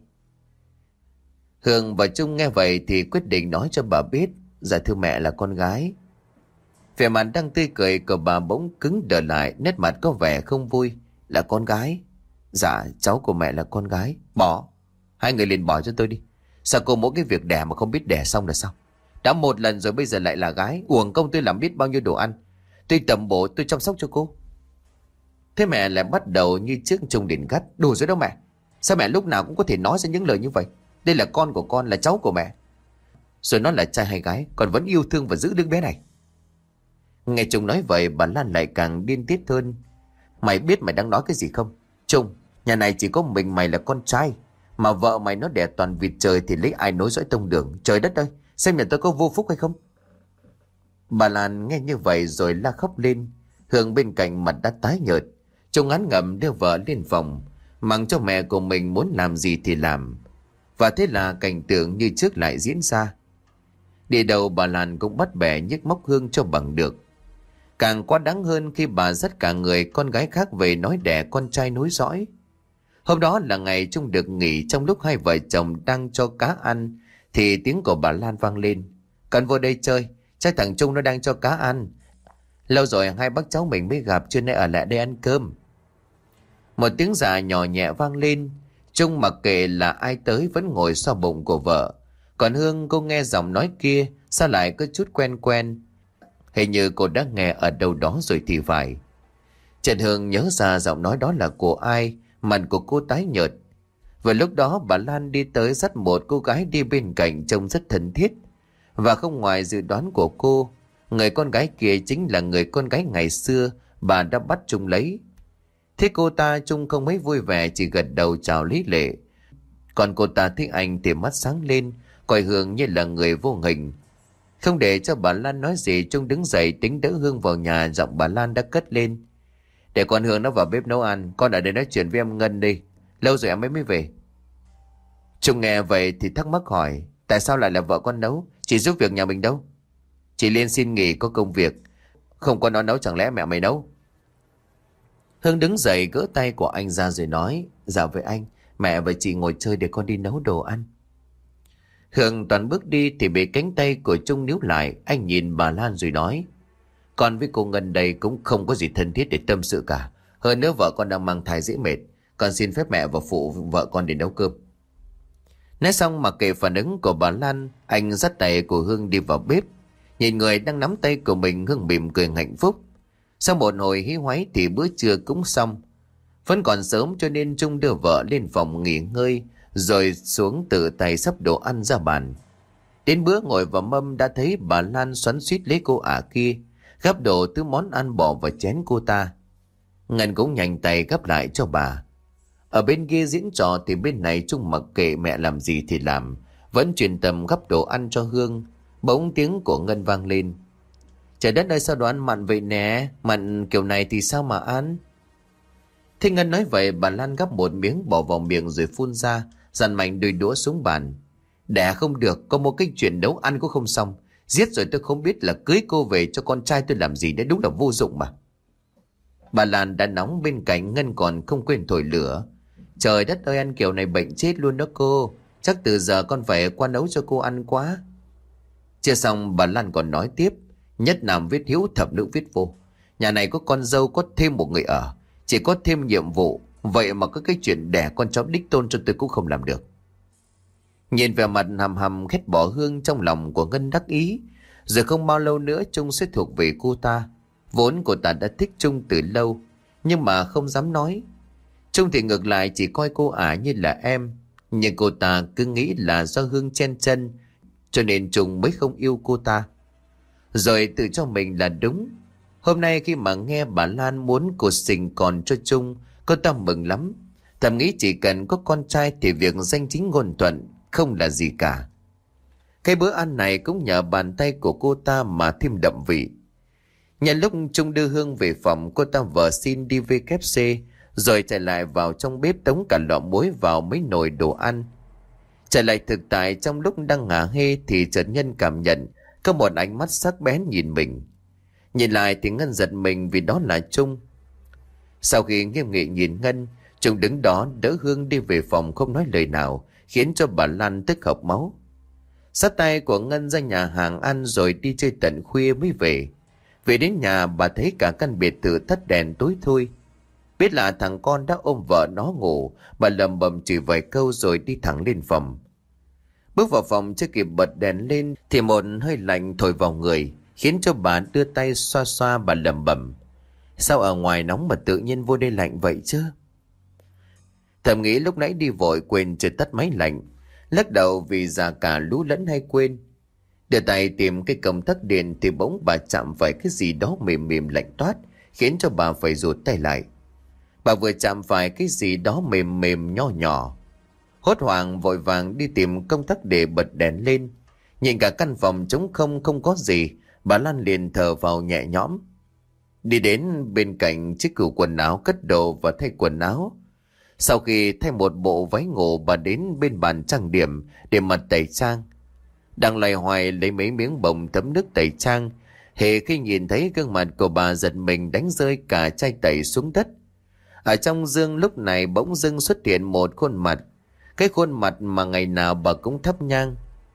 Hương và Trung nghe vậy thì quyết định nói cho bà biết: "Dạ thưa mẹ, là con gái." Vẻ mặt đang tươi cười của bà bỗng cứng đờ lại, nét mặt có vẻ không vui. "Là con gái?" "Dạ, cháu của mẹ là con gái." "Bỏ, hai người liền bỏ cho tôi đi. Sao cô mỗi cái việc đẻ mà không biết đẻ xong là sao? Đã một lần rồi bây giờ lại là gái, uổng công tôi làm biết bao nhiêu đồ ăn. Tôi tầm bổ, tôi chăm sóc cho cô." Thế mẹ lại bắt đầu như trước. Trung điện gắt: "Đủ rồi đâu mẹ. Sao mẹ lúc nào cũng có thể nói ra những lời như vậy? Đây là con của con, là cháu của mẹ. Rồi nó là trai hay gái, con vẫn yêu thương và giữ đứa bé này." Nghe Trung nói vậy, bà Lan lại càng điên tiết hơn: "Mày biết mày đang nói cái gì không? Trung, nhà này chỉ có mình mày là con trai, mà vợ mày nó đẻ toàn vịt trời thì lấy ai nối dõi tông đường? Trời đất ơi, xem nhà tôi có vô phúc hay không?" Bà Lan nghe như vậy rồi la khóc lên. Hương bên cạnh mặt đã tái nhợt. Trung ngán ngẩm đưa vợ lên phòng, mặc cho mẹ của mình muốn làm gì thì làm. Và thế là cảnh tượng như trước lại diễn ra. Đi đầu bà Lan cũng bắt bẻ nhức móc Hương cho bằng được. Càng quá đáng hơn khi bà dắt cả người con gái khác về nói đẻ con trai nối dõi. Hôm đó là ngày Trung được nghỉ, trong lúc hai vợ chồng đang cho cá ăn thì tiếng của bà Lan vang lên. Con vô đây chơi, chắc thằng Trung nó đang cho cá ăn. Lâu rồi hai bác cháu mình mới gặp, cho nên ở lại đây ăn cơm. Một tiếng dạ nhỏ nhẹ vang lên. Trung mặc kệ là ai tới vẫn ngồi sau bụng của vợ. Còn Hương, cô nghe giọng nói kia sao lại có chút quen quen, hình như cô đã nghe ở đâu đó rồi thì phải. Trần Hương nhớ ra giọng nói đó là của ai, mặt của cô tái nhợt. Vừa lúc đó bà Lan đi tới dắt một cô gái đi bên cạnh trông rất thân thiết. Và không ngoài dự đoán của cô, người con gái kia chính là người con gái ngày xưa bà đã bắt Trung lấy. Thế cô ta, Trung không mấy vui vẻ, chỉ gật đầu chào lý lệ. Còn cô ta thấy anh thì mắt sáng lên, coi Hương như là người vô hình. Không để cho bà Lan nói gì, Trung đứng dậy tính đỡ Hương vào nhà. Giọng bà Lan đã cất lên: Để con Hương nó vào bếp nấu ăn, con ở đây nói chuyện với em Ngân đi, lâu rồi em ấy mới về. Trung nghe vậy thì thắc mắc hỏi: Tại sao lại là vợ con nấu? Chị giúp việc nhà mình đâu? Chị lên xin nghỉ có công việc. Không có nó nấu chẳng lẽ mẹ mày nấu? Hương đứng dậy gỡ tay của anh ra rồi nói: Dạ với anh, mẹ và chị ngồi chơi để con đi nấu đồ ăn. Hương toàn bước đi thì bị cánh tay của Trung níu lại. Anh nhìn bà Lan rồi nói: Con với cô Ngân đây cũng không có gì thân thiết để tâm sự cả. Hơn nữa vợ con đang mang thai dễ mệt. Con xin phép mẹ và phụ vợ con để nấu cơm. Nói xong mặc kệ phản ứng của bà Lan, anh dắt tay của Hương đi vào bếp. Nhìn người đang nắm tay của mình, Hương mỉm cười hạnh phúc. Sau một hồi hí hoáy thì bữa trưa cũng xong. Vẫn còn sớm cho nên Trung đưa vợ lên phòng nghỉ ngơi, rồi xuống tự tay sắp đồ ăn ra bàn. Đến bữa ngồi vào mâm đã thấy bà Lan xoắn xuýt lấy cô ả kia, gắp đồ thứ món ăn bỏ vào chén cô ta. Ngân cũng nhanh tay gắp lại cho bà. Ở bên kia diễn trò thì bên này Trung mặc kệ mẹ làm gì thì làm, vẫn chuyên tâm gắp đồ ăn cho Hương. Bỗng tiếng của Ngân vang lên: Trời đất ơi, sao đồ ăn mặn vậy nè? Mặn kiểu này thì sao mà ăn? Thế Ngân nói vậy, bà Lan gắp một miếng bỏ vào miệng rồi phun ra, dằn mạnh đôi đũa xuống bàn. Đẻ không được, có một cái chuyện nấu ăn cũng không xong. Giết rồi tôi không biết là cưới cô về cho con trai tôi làm gì đấy, đúng là vô dụng mà. Bà Lan đã nóng bên cạnh, Ngân còn không quên thổi lửa. Trời đất ơi, ăn kiểu này bệnh chết luôn đó cô. Chắc từ giờ con phải qua nấu cho cô ăn quá. Chưa xong bà Lan còn nói tiếp: Nhất nam viết hiếu, thập nữ viết vô. Nhà này có con dâu, có thêm một người ở, chỉ có thêm nhiệm vụ. Vậy mà có cái chuyện đẻ con cháu đích tôn cho tôi cũng không làm được. Nhìn vẻ mặt hầm hầm ghét bỏ Hương, trong lòng của Ngân đắc ý. Rồi không bao lâu nữa Trung sẽ thuộc về cô ta. Vốn cô ta đã thích Trung từ lâu, nhưng mà không dám nói. Trung thì ngược lại chỉ coi cô ả như là em. Nhưng cô ta cứ nghĩ là do Hương chen chân, cho nên Trung mới không yêu cô ta, rồi tự cho mình là đúng. Hôm nay khi mà nghe bà Lan muốn cô sinh con cho Trung, cô ta mừng lắm. Thầm nghĩ chỉ cần có con trai thì việc danh chính ngôn thuận không là gì cả. Cái bữa ăn này cũng nhờ bàn tay của cô ta mà thêm đậm vị. Nhân lúc Trung đưa Hương về phòng, cô ta vờ xin đi vê kép xê, rồi chạy lại vào trong bếp tống cả lọ muối vào mấy nồi đồ ăn. Trở lại thực tại, trong lúc đang ngả hê thì chợt Nhân cảm nhận có một ánh mắt sắc bén nhìn mình. Nhìn lại thì Ngân giật mình vì đó là Trung. Sau khi nghiêm nghị nhìn Ngân, Trung đứng đó đỡ Hương đi về phòng không nói lời nào, khiến cho bà Lan tức học máu. Xách tay của Ngân ra nhà hàng ăn rồi đi chơi tận khuya mới về. Về đến nhà bà thấy cả căn biệt thự tắt đèn tối thui. Biết là thằng con đã ôm vợ nó ngủ, bà lầm bầm chửi vài câu rồi đi thẳng lên phòng. Bước vào phòng chưa kịp bật đèn lên thì một hơi lạnh thổi vào người, khiến cho bà đưa tay xoa xoa. Bà lầm bầm: Sao ở ngoài nóng mà tự nhiên vô đây lạnh vậy chứ? Thầm nghĩ lúc nãy đi vội quên chưa tắt máy lạnh, lắc đầu vì già cả lú lẫn hay quên. Đưa tay tìm cái công tắc điện thì bỗng bà chạm phải cái gì đó mềm mềm lạnh toát, khiến cho bà phải rụt tay lại. Bà vừa chạm phải cái gì đó mềm mềm nho nhỏ, hốt hoảng vội vàng đi tìm công tắc để bật đèn lên. Nhìn cả căn phòng trống không, không có gì, bà Lan liền thở vào nhẹ nhõm. Đi đến bên cạnh chiếc cửu quần áo cất đồ và thay quần áo. Sau khi thay một bộ váy ngủ, bà đến bên bàn trang điểm để mặt tẩy trang. Đang loay hoay lấy mấy miếng bông thấm nước tẩy trang, hễ khi nhìn thấy gương mặt của bà giật mình đánh rơi cả chai tẩy xuống đất. Ở trong gương lúc này bỗng dưng xuất hiện một khuôn mặt, cái khuôn mặt mà ngày nào bà cũng thắp nhang.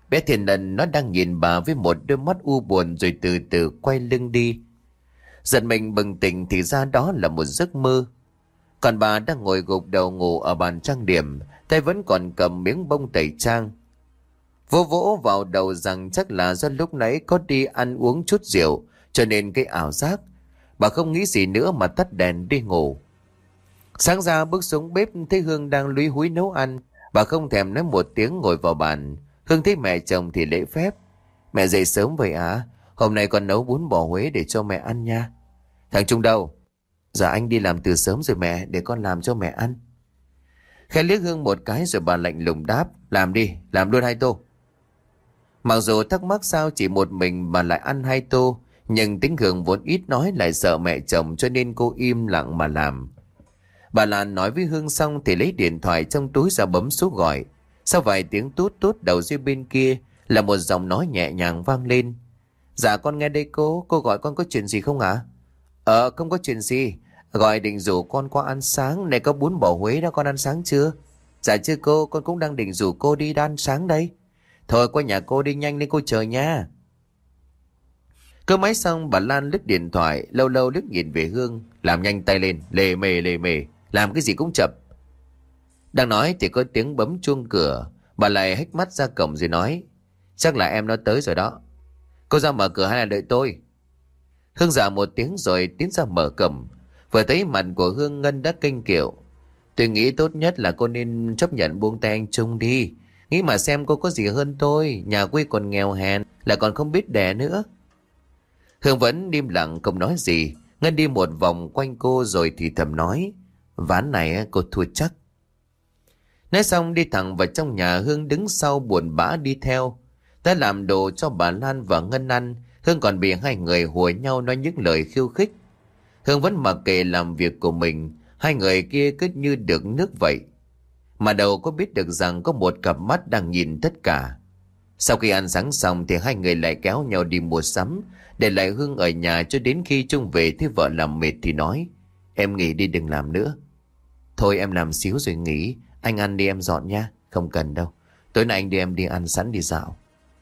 Bé Thiên Ân nó đang nhìn bà với một đôi mắt u buồn rồi từ từ quay lưng đi. Giật mình bừng tỉnh thì ra đó là một giấc mơ. Còn bà đang ngồi gục đầu ngủ ở bàn trang điểm, tay vẫn còn cầm miếng bông tẩy trang. Vỗ vỗ vào đầu rằng chắc là do lúc nãy có đi ăn uống chút rượu cho nên cái ảo giác. Bà không nghĩ gì nữa mà tắt đèn đi ngủ. Sáng ra bước xuống bếp thấy Hương đang lúi húi nấu ăn. Bà không thèm nói một tiếng ngồi vào bàn. Hương thấy mẹ chồng thì lễ phép. Mẹ dậy sớm vậy à? Hôm nay con nấu bún bò Huế để cho mẹ ăn nha. Thằng Trung đâu? Dạ anh đi làm từ sớm rồi mẹ, để con làm cho mẹ ăn. Khẽ liếc Hương một cái rồi bà lạnh lùng đáp. Làm đi, làm luôn hai tô. Mặc dù thắc mắc sao chỉ một mình mà lại ăn hai tô, nhưng tính Hương vốn ít nói lại sợ mẹ chồng cho nên cô im lặng mà làm. Bà Lan nói với Hương xong thì lấy điện thoại trong túi ra bấm số gọi. Sau vài tiếng tút tút đầu dây bên kia là một giọng nói nhẹ nhàng vang lên. Dạ con nghe đây cô, cô gọi con có chuyện gì không ạ? À? Ờ không có chuyện gì, gọi định rủ con qua ăn sáng, này có bún bò Huế đó, con ăn sáng chưa? Dạ chưa cô, con cũng đang định rủ cô đi ăn sáng đây. Thôi qua nhà cô đi nhanh lên, cô chờ nha. Cơ máy xong bà Lan lướt điện thoại, lâu lâu lướt nhìn về Hương, làm nhanh tay lên, lề mề lề mề, làm cái gì cũng chậm. Đang nói thì có tiếng bấm chuông cửa, bà lại hếch mắt ra cổng rồi nói, chắc là em nó tới rồi đó. Cô ra mở cửa hay là đợi tôi? Hương dạ một tiếng rồi tiến ra mở cổng. Vừa thấy mặt của Hương, Ngân đã kênh kiệu. Tôi nghĩ tốt nhất là cô nên chấp nhận buông tay anh Trung đi. Nghĩ mà xem cô có gì hơn tôi, nhà quê còn nghèo hèn, là còn không biết đẻ nữa. Hương vẫn im lặng không nói gì. Ngân đi một vòng quanh cô rồi thì thầm nói, ván này cô thua chắc. Nói xong đi thẳng vào trong nhà. Hương đứng sau buồn bã đi theo. Ta làm đồ cho bà Lan và Ngân ăn. Hương còn bị hai người hùa nhau nói những lời khiêu khích. Hương vẫn mặc kệ làm việc của mình. Hai người kia cứ như được nước vậy. Mà đâu có biết được rằng có một cặp mắt đang nhìn tất cả. Sau khi ăn sáng xong thì hai người lại kéo nhau đi mua sắm, để lại Hương ở nhà cho đến khi Trung về thấy vợ làm mệt thì nói, em nghỉ đi đừng làm nữa. Thôi em làm xíu rồi nghỉ, anh ăn đi em dọn nha. Không cần đâu, tối nay anh đi em đi ăn sẵn đi dạo.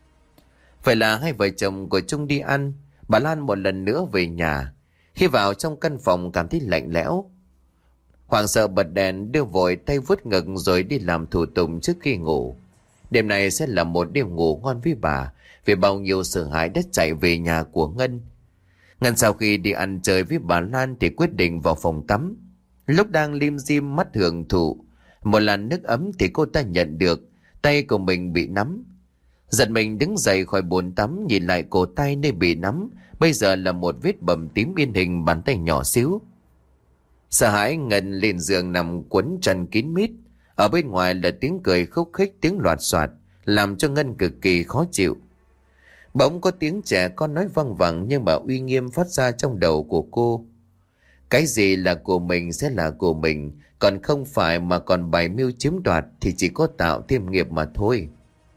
Vậy là hai vợ chồng của Trung đi ăn. Bà Lan một lần nữa về nhà. Khi vào trong căn phòng cảm thấy lạnh lẽo, hoảng sợ bật đèn, đưa vội tay vuốt ngực rồi đi làm thủ tục trước khi ngủ. Đêm này sẽ là một đêm ngủ ngon với bà, vì bao nhiêu sợ hãi đã chạy về nhà của Ngân. Ngân sau khi đi ăn chơi với bà Lan thì quyết định vào phòng tắm. Lúc đang lim dim mắt hưởng thụ một làn nước ấm thì cô ta nhận được tay của mình bị nắm. Giật mình đứng dậy khỏi bồn tắm, nhìn lại cổ tay nơi bị nắm, bây giờ là một vết bầm tím in hình bàn tay nhỏ xíu. Sợ hãi, Ngân lên giường nằm quấn chăn kín mít. Ở bên ngoài là tiếng cười khúc khích, tiếng loạt soạt, làm cho Ngân cực kỳ khó chịu. Bỗng có tiếng trẻ con nói văng vẳng nhưng mà uy nghiêm phát ra trong đầu của cô. Cái gì là của mình sẽ là của mình, còn không phải mà còn bày mưu chiếm đoạt thì chỉ có tạo thêm nghiệp mà thôi.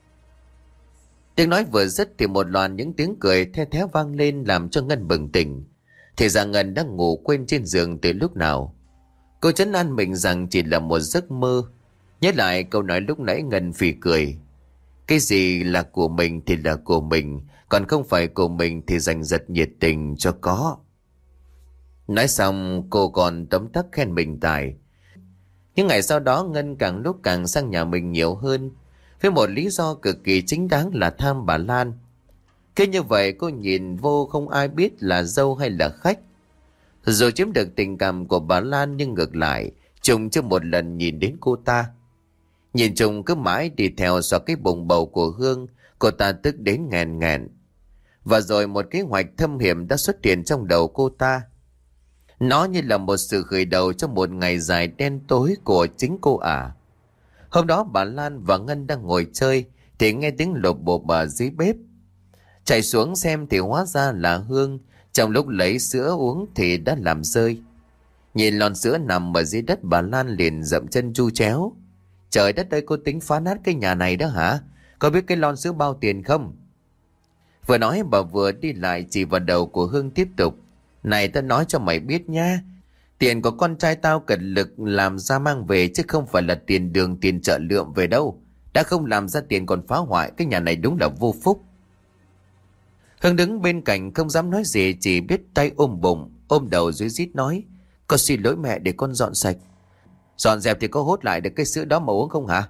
Tiếng nói vừa dứt thì một loạt những tiếng cười the thé vang lên làm cho Ngân bừng tỉnh. Thì ra Ngân đang ngủ quên trên giường từ lúc nào. Cô trấn an mình rằng chỉ là một giấc mơ. Nhớ lại câu nói lúc nãy, Ngân phì cười. Cái gì là của mình thì là của mình, còn không phải của mình thì dành giật nhiệt tình cho có. Nói xong cô còn tấm tắc khen mình tài. Những ngày sau đó Ngân càng lúc càng sang nhà mình nhiều hơn, với một lý do cực kỳ chính đáng là tham bà Lan. Cứ như vậy cô nhìn vô không ai biết là dâu hay là khách. Dù chiếm được tình cảm của bà Lan nhưng ngược lại Trung chưa một lần nhìn đến cô ta. Nhìn Trung cứ mãi đi theo sau cái bụng bầu của Hương, cô ta tức đến nghẹn nghẹn. Và rồi một kế hoạch thâm hiểm đã xuất hiện trong đầu cô ta. Nó như là một sự khởi đầu cho một ngày dài đen tối của chính cô ả. À. Hôm đó bà Lan và Ngân đang ngồi chơi thì nghe tiếng lộp bộp ở dưới bếp. Chạy xuống xem thì hóa ra là Hương, trong lúc lấy sữa uống thì đã làm rơi. Nhìn lon sữa nằm ở dưới đất, bà Lan liền dậm chân chu chéo. Trời đất ơi, cô tính phá nát cái nhà này đó hả? Có biết cái lon sữa bao tiền không? Vừa nói bà vừa đi lại chỉ vào đầu của Hương tiếp tục. Này ta nói cho mày biết nha, tiền của con trai tao cật lực làm ra mang về chứ không phải là tiền đường tiền chợ lượm về đâu. Đã không làm ra tiền còn phá hoại, cái nhà này đúng là vô phúc. Hương đứng bên cạnh không dám nói gì, chỉ biết tay ôm bụng, ôm đầu dưới rít nói: Con xin lỗi mẹ, để con dọn sạch. Dọn dẹp thì có hốt lại được cái sữa đó mà uống không hả?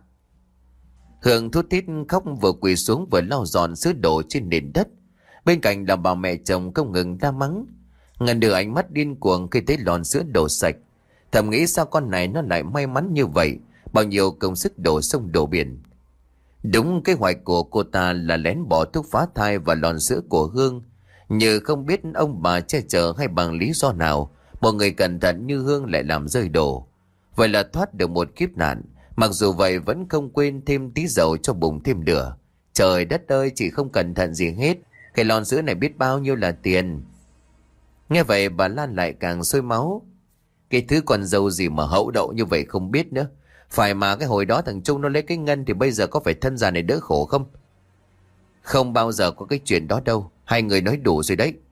Hương thút thít khóc, vừa quỳ xuống vừa lau dọn sữa đổ trên nền đất. Bên cạnh là bà mẹ chồng không ngừng la mắng. Ngân đưa ánh mắt điên cuồng khi thấy lon sữa đổ sạch, thầm nghĩ sao con này nó lại may mắn như vậy, bao nhiêu công sức đổ sông đổ biển. Đúng kế hoạch của cô ta là lén bỏ thuốc phá thai vào lon sữa của Hương, như không biết ông bà che chở hay bằng lý do nào, một người cẩn thận như Hương lại làm rơi đổ. Vậy là thoát được một kiếp nạn, mặc dù vậy vẫn không quên thêm tí dầu cho bụng thêm lửa. Trời đất ơi, chị không cẩn thận gì hết, cái lon sữa này biết bao nhiêu là tiền. Nghe vậy bà Lan lại càng sôi máu. Cái thứ con dâu gì mà hậu đậu như vậy không biết nữa. Phải mà cái hồi đó thằng Trung nó lấy cái Ngân thì bây giờ có phải thân già này đỡ khổ không? Không bao giờ có cái chuyện đó đâu, hai người nói đủ rồi đấy.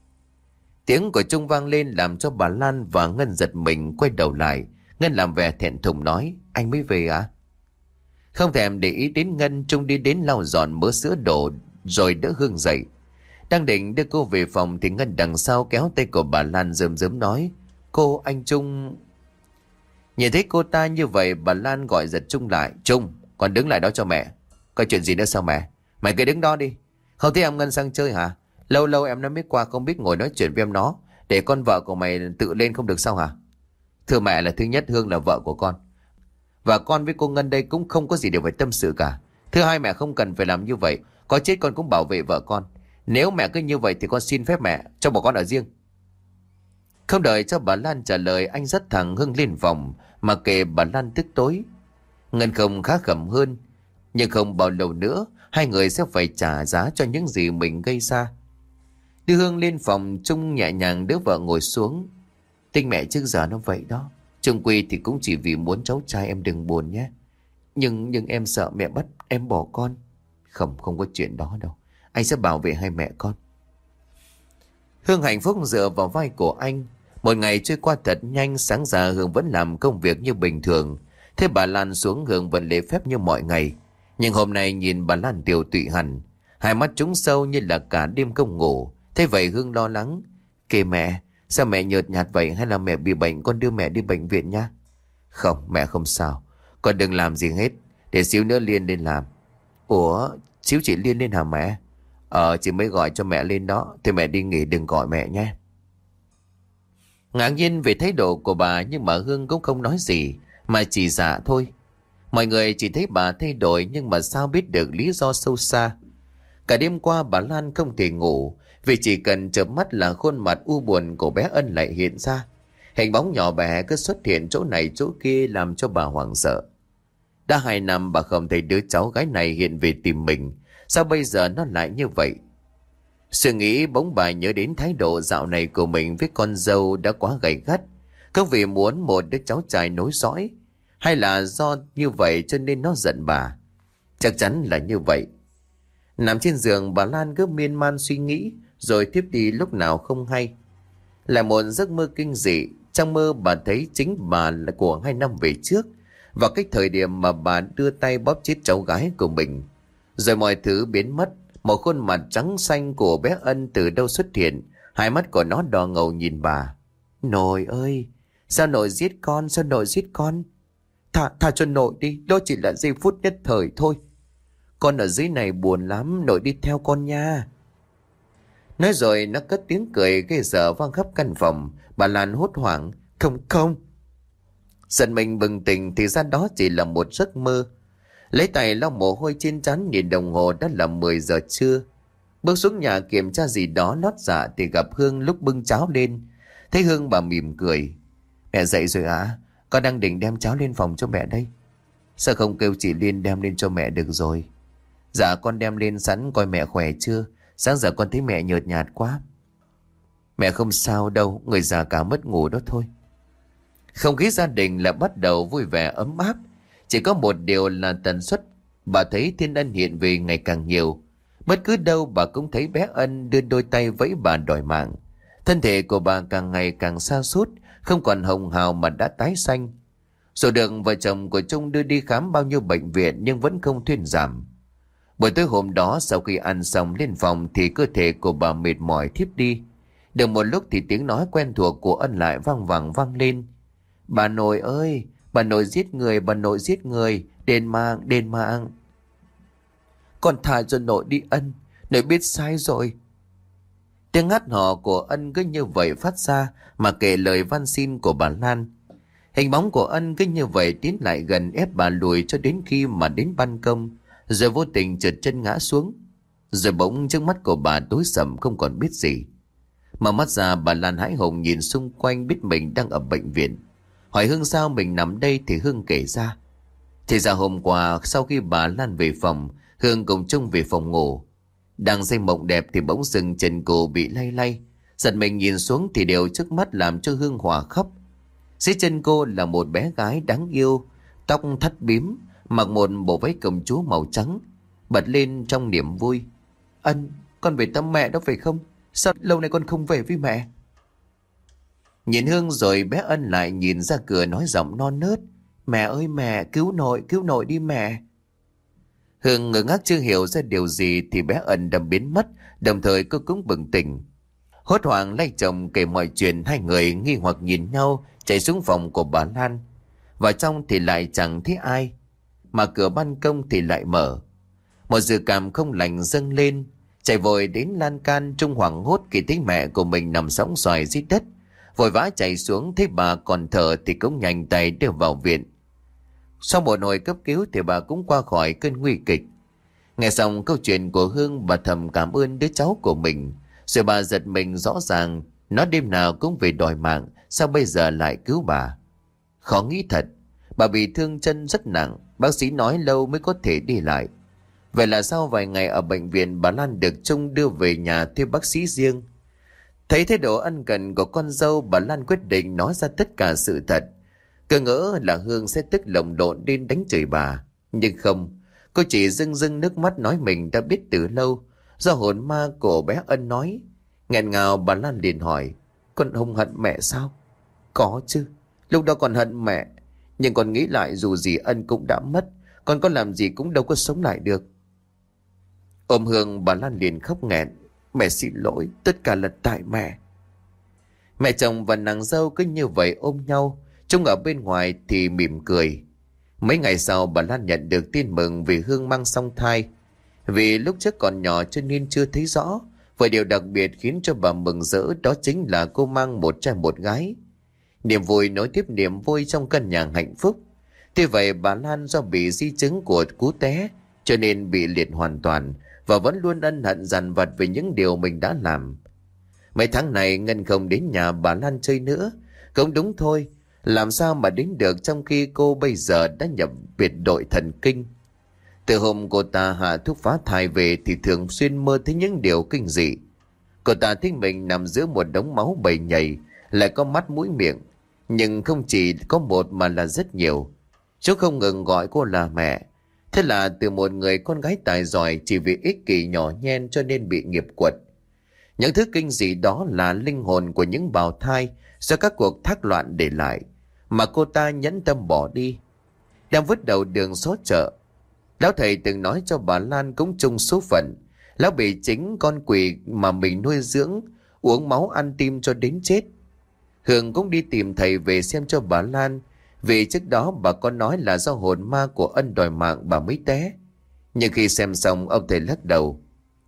Tiếng của Trung vang lên làm cho bà Lan và Ngân giật mình quay đầu lại. Ngân làm vẻ thẹn thùng nói: Anh mới về à? Không thèm để ý đến Ngân, Trung đi đến lau dọn mớ sữa đổ rồi đỡ Hương dậy. Đang định đưa cô về phòng thì Ngân đằng sau kéo tay của bà Lan rơm rớm nói: Cô, anh Trung. Nhìn thấy cô ta như vậy, bà Lan gọi giật Trung lại: Trung, con đứng lại đó cho mẹ. Có chuyện gì nữa sao mẹ? Mày cứ đứng đó đi. Không thấy em Ngân sang chơi hả? Lâu lâu em nó mới qua, không biết ngồi nói chuyện với em nó, để con vợ của mày tự lên không được sao hả? Thưa mẹ, là thứ nhất Hương là vợ của con, và con với cô Ngân đây cũng không có gì để phải tâm sự cả. Thứ hai, mẹ không cần phải làm như vậy, có chết con cũng bảo vệ vợ con. Nếu mẹ cứ như vậy thì con xin phép mẹ cho bọn con ở riêng. Không đợi cho bà Lan trả lời, anh dắt thẳng Hương lên phòng, mà kệ bà Lan tức tối. Ngân không khá khẩm hơn, nhưng không bao lâu nữa hai người sẽ phải trả giá cho những gì mình gây ra. Đưa Hương lên phòng, Trung nhẹ nhàng đỡ vợ ngồi xuống. Tính mẹ trước giờ nó vậy đó, chung quy thì cũng chỉ vì muốn cháu trai em đừng buồn nhé. Nhưng nhưng em sợ mẹ bắt em bỏ con. Không, không có chuyện đó đâu, anh sẽ bảo vệ hai mẹ con. Hương hạnh phúc dựa vào vai của anh. Một ngày trôi qua thật nhanh. Sáng ra Hương vẫn làm công việc như bình thường. Thế bà Lan xuống, Hương vẫn lễ phép như mọi ngày. Nhưng hôm nay nhìn bà Lan tiều tụy hẳn, hai mắt trúng sâu như là cả đêm không ngủ. Thế vậy Hương lo lắng: Kìa mẹ, sao mẹ nhợt nhạt vậy? Hay là mẹ bị bệnh, con đưa mẹ đi bệnh viện nha. Không, mẹ không sao, con đừng làm gì hết, để xíu nữa Liên lên làm. Ủa, xíu chị Liên lên hả mẹ? Ờ, chị mới gọi cho mẹ lên đó. Thì mẹ đi nghỉ, đừng gọi mẹ nhé. Ngạc nhiên về thái độ của bà, nhưng mà Hương cũng không nói gì, mà chỉ dạ thôi. Mọi người chỉ thấy bà thay đổi, nhưng mà sao biết được lý do sâu xa. Cả đêm qua bà Lan không thể ngủ, vì chỉ cần chợp mắt là khuôn mặt u buồn của bé Ân lại hiện ra. Hình bóng nhỏ bé cứ xuất hiện chỗ này chỗ kia, làm cho bà hoảng sợ. Đã hai năm bà không thấy đứa cháu gái này hiện về tìm mình, sao bây giờ nó lại như vậy? Suy nghĩ bỗng bà nhớ đến thái độ dạo này của mình với con dâu đã quá gay gắt. Không vì muốn một đứa cháu trai nối dõi, hay là do như vậy cho nên nó giận bà? Chắc chắn là như vậy. Nằm trên giường, bà Lan cứ miên man suy nghĩ, rồi thiếp đi lúc nào không hay. Lại một giấc mơ kinh dị. Trong mơ bà thấy chính bà là của hai năm về trước, vào cái thời điểm mà bà đưa tay bóp chết cháu gái của mình. Rồi mọi thứ biến mất. Một khuôn mặt trắng xanh của bé Ân từ đâu xuất hiện. Hai mắt của nó đỏ ngầu nhìn bà. Nội ơi, sao nội giết con? Sao nội giết con? Thả, thả cho nội đi, đó chỉ là giây phút nhất thời thôi. Con ở dưới này buồn lắm, nội đi theo con nha. Nói rồi nó cất tiếng cười ghê sợ vang khắp căn phòng. Bà Lan hốt hoảng: Không không. Giận mình bừng tỉnh thì ra đó chỉ là một giấc mơ. Lấy tay lau mồ hôi trên trán, nhìn đồng hồ đã là mười giờ trưa. Bước xuống nhà kiểm tra gì đó lót dạ thì gặp Hương lúc bưng cháo lên. Thấy Hương bà mỉm cười: Mẹ dậy rồi à? Con đang định đem cháo lên phòng cho mẹ đây. Sao không kêu chị Liên đem lên cho mẹ được rồi? Dạ con đem lên sẵn, coi mẹ khỏe chưa. Sáng giờ con thấy mẹ nhợt nhạt quá. Mẹ không sao đâu, người già cả mất ngủ đó thôi. Không khí gia đình là bắt đầu vui vẻ ấm áp. Chỉ có một điều là tần suất bà thấy Thiên Ân hiện về ngày càng nhiều. Bất cứ đâu bà cũng thấy bé Ân đưa đôi tay vẫy bà đòi mạng. Thân thể của bà càng ngày càng sa sút, không còn hồng hào mà đã tái xanh. Rồi được vợ chồng của Trung đưa đi khám bao nhiêu bệnh viện nhưng vẫn không thuyên giảm. Buổi tối hôm đó sau khi ăn xong lên phòng thì cơ thể của bà mệt mỏi thiếp đi. Được một lúc thì tiếng nói quen thuộc của Ân lại vang vẳng vang lên. Bà nội ơi, bà nội giết người, bà nội giết người, đền mạng, đền mạng. Con thả cho nội đi Ân, nội biết sai rồi. Tiếng hát hò của Ân cứ như vậy phát ra mà kể lời van xin của bà Lan. Hình bóng của Ân cứ như vậy tiến lại gần ép bà lùi cho đến khi mà đến ban công, rồi vô tình trượt chân ngã xuống. Rồi bỗng trước mắt của bà tối sầm không còn biết gì. Mở mắt ra bà Lan hãi hùng nhìn xung quanh biết mình đang ở bệnh viện. Hỏi Hương sao mình nằm đây thì Hương kể ra. Thì ra hôm qua sau khi bà Lan về phòng, Hương cùng Trung về phòng ngủ. Đang say mộng đẹp thì bỗng dưng chân cô bị lay lay. Giật mình nhìn xuống thì đều trước mắt làm cho Hương hòa khóc. Dưới chân cô là một bé gái đáng yêu, tóc thắt bím, mặc một bộ váy công chúa màu trắng, bật lên trong niềm vui. Ân, con về thăm mẹ đó phải không? Sao lâu nay con không về với mẹ? Nhìn Hương rồi bé Ân lại nhìn ra cửa nói giọng non nớt. Mẹ ơi mẹ, cứu nội, cứu nội đi mẹ. Hương ngơ ngác chưa hiểu ra điều gì thì bé Ân đã biến mất, đồng thời cô cũng bừng tỉnh. Hốt hoảng lay chồng kể mọi chuyện, hai người nghi hoặc nhìn nhau chạy xuống phòng của bà Lan. Vào trong thì lại chẳng thấy ai, mà cửa ban công thì lại mở. Một dự cảm không lành dâng lên, chạy vội đến lan can. Trung hoảng hốt khi thấy mẹ của mình nằm sõng soài dưới đất, vội vã chạy xuống thấy bà còn thở thì cũng nhanh tay đưa vào viện. Sau một hồi cấp cứu thì bà cũng qua khỏi cơn nguy kịch. Nghe xong câu chuyện của Hương, bà thầm cảm ơn đứa cháu của mình. Rồi bà giật mình rõ ràng, nó đêm nào cũng về đòi mạng, sao bây giờ lại cứu bà? Khó nghĩ thật, bà bị thương chân rất nặng, bác sĩ nói lâu mới có thể đi lại. Vậy là sau vài ngày ở bệnh viện, bà Lan được Trung đưa về nhà thuê bác sĩ riêng. Thấy thái độ ân cần của con dâu, bà Lan quyết định nói ra tất cả sự thật. Cứ ngỡ là Hương sẽ tức lồng lộn đến đánh chửi bà. Nhưng không, cô chỉ rưng rưng nước mắt nói mình đã biết từ lâu, do hồn ma của bé Ân nói. Nghẹn ngào bà Lan liền hỏi, con không hận mẹ sao? Có chứ, lúc đó con hận mẹ, nhưng con nghĩ lại dù gì Ân cũng đã mất, con có làm gì cũng đâu có sống lại được. Ôm Hương bà Lan liền khóc nghẹn. Mẹ xin lỗi, tất cả là tại mẹ. Mẹ chồng và nàng dâu cứ như vậy ôm nhau. Trung ở bên ngoài thì mỉm cười. Mấy ngày sau bà Lan nhận được tin mừng vì Hương mang song thai. Vì lúc trước còn nhỏ cho nên chưa thấy rõ. Vậy điều đặc biệt khiến cho bà mừng rỡ đó chính là cô mang một trai một gái. Niềm vui nối tiếp niềm vui trong căn nhà hạnh phúc. Tuy vậy bà Lan do bị di chứng của cú té cho nên bị liệt hoàn toàn, và vẫn luôn ân hận dằn vặt về những điều mình đã làm. Mấy tháng này Ngân không đến nhà bà Lan chơi nữa. Cũng đúng thôi, làm sao mà đến được trong khi cô bây giờ đã nhập biệt đội thần kinh. Từ hôm cô ta hạ thuốc phá thai về thì thường xuyên mơ thấy những điều kinh dị. Cô ta thấy mình nằm giữa một đống máu bầy nhầy, lại có mắt mũi miệng. Nhưng không chỉ có một mà là rất nhiều. Chú không ngừng gọi cô là mẹ. Thế là từ một người con gái tài giỏi chỉ vì ích kỷ nhỏ nhen cho nên bị nghiệp quật. Những thứ kinh dị đó là linh hồn của những bào thai do các cuộc thác loạn để lại, mà cô ta nhẫn tâm bỏ đi. Đang vứt đầu đường xó chợ, lão thầy từng nói cho bà Lan cũng chung số phận. Lão bị chính con quỷ mà mình nuôi dưỡng uống máu ăn tim cho đến chết. Hương cũng đi tìm thầy về xem cho bà Lan, vì trước đó bà có nói là do hồn ma của Ân đòi mạng bà mới té. Nhưng khi xem xong ông thầy lắc đầu.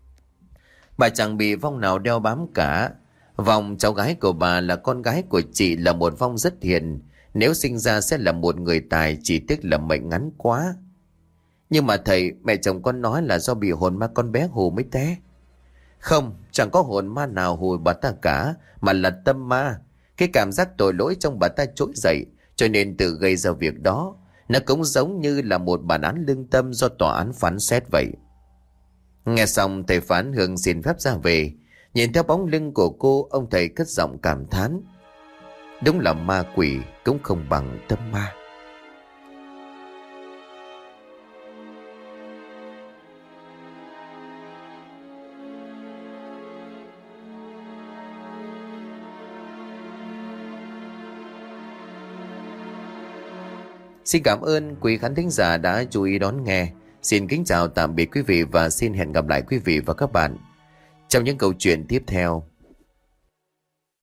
Bà chẳng bị vong nào đeo bám cả. Vong cháu gái của bà là con gái của chị là một vong rất hiền. Nếu sinh ra sẽ là một người tài, chỉ tiếc là mệnh ngắn quá. Nhưng mà thầy, mẹ chồng con nói là do bị hồn ma con bé hù mới té. Không, chẳng có hồn ma nào hù bà ta cả, mà là tâm ma. Cái cảm giác tội lỗi trong bà ta trỗi dậy, cho nên tự gây ra việc đó. Nó cũng giống như là một bản án lương tâm do tòa án phán xét vậy. Nghe xong thầy phán Hương xin phép ra về. Nhìn theo bóng lưng của cô, ông thầy cất giọng cảm thán. Đúng là ma quỷ cũng không bằng tâm ma. Xin cảm ơn quý khán thính giả đã chú ý đón nghe. Xin kính chào tạm biệt quý vị và xin hẹn gặp lại quý vị và các bạn trong những câu chuyện tiếp theo.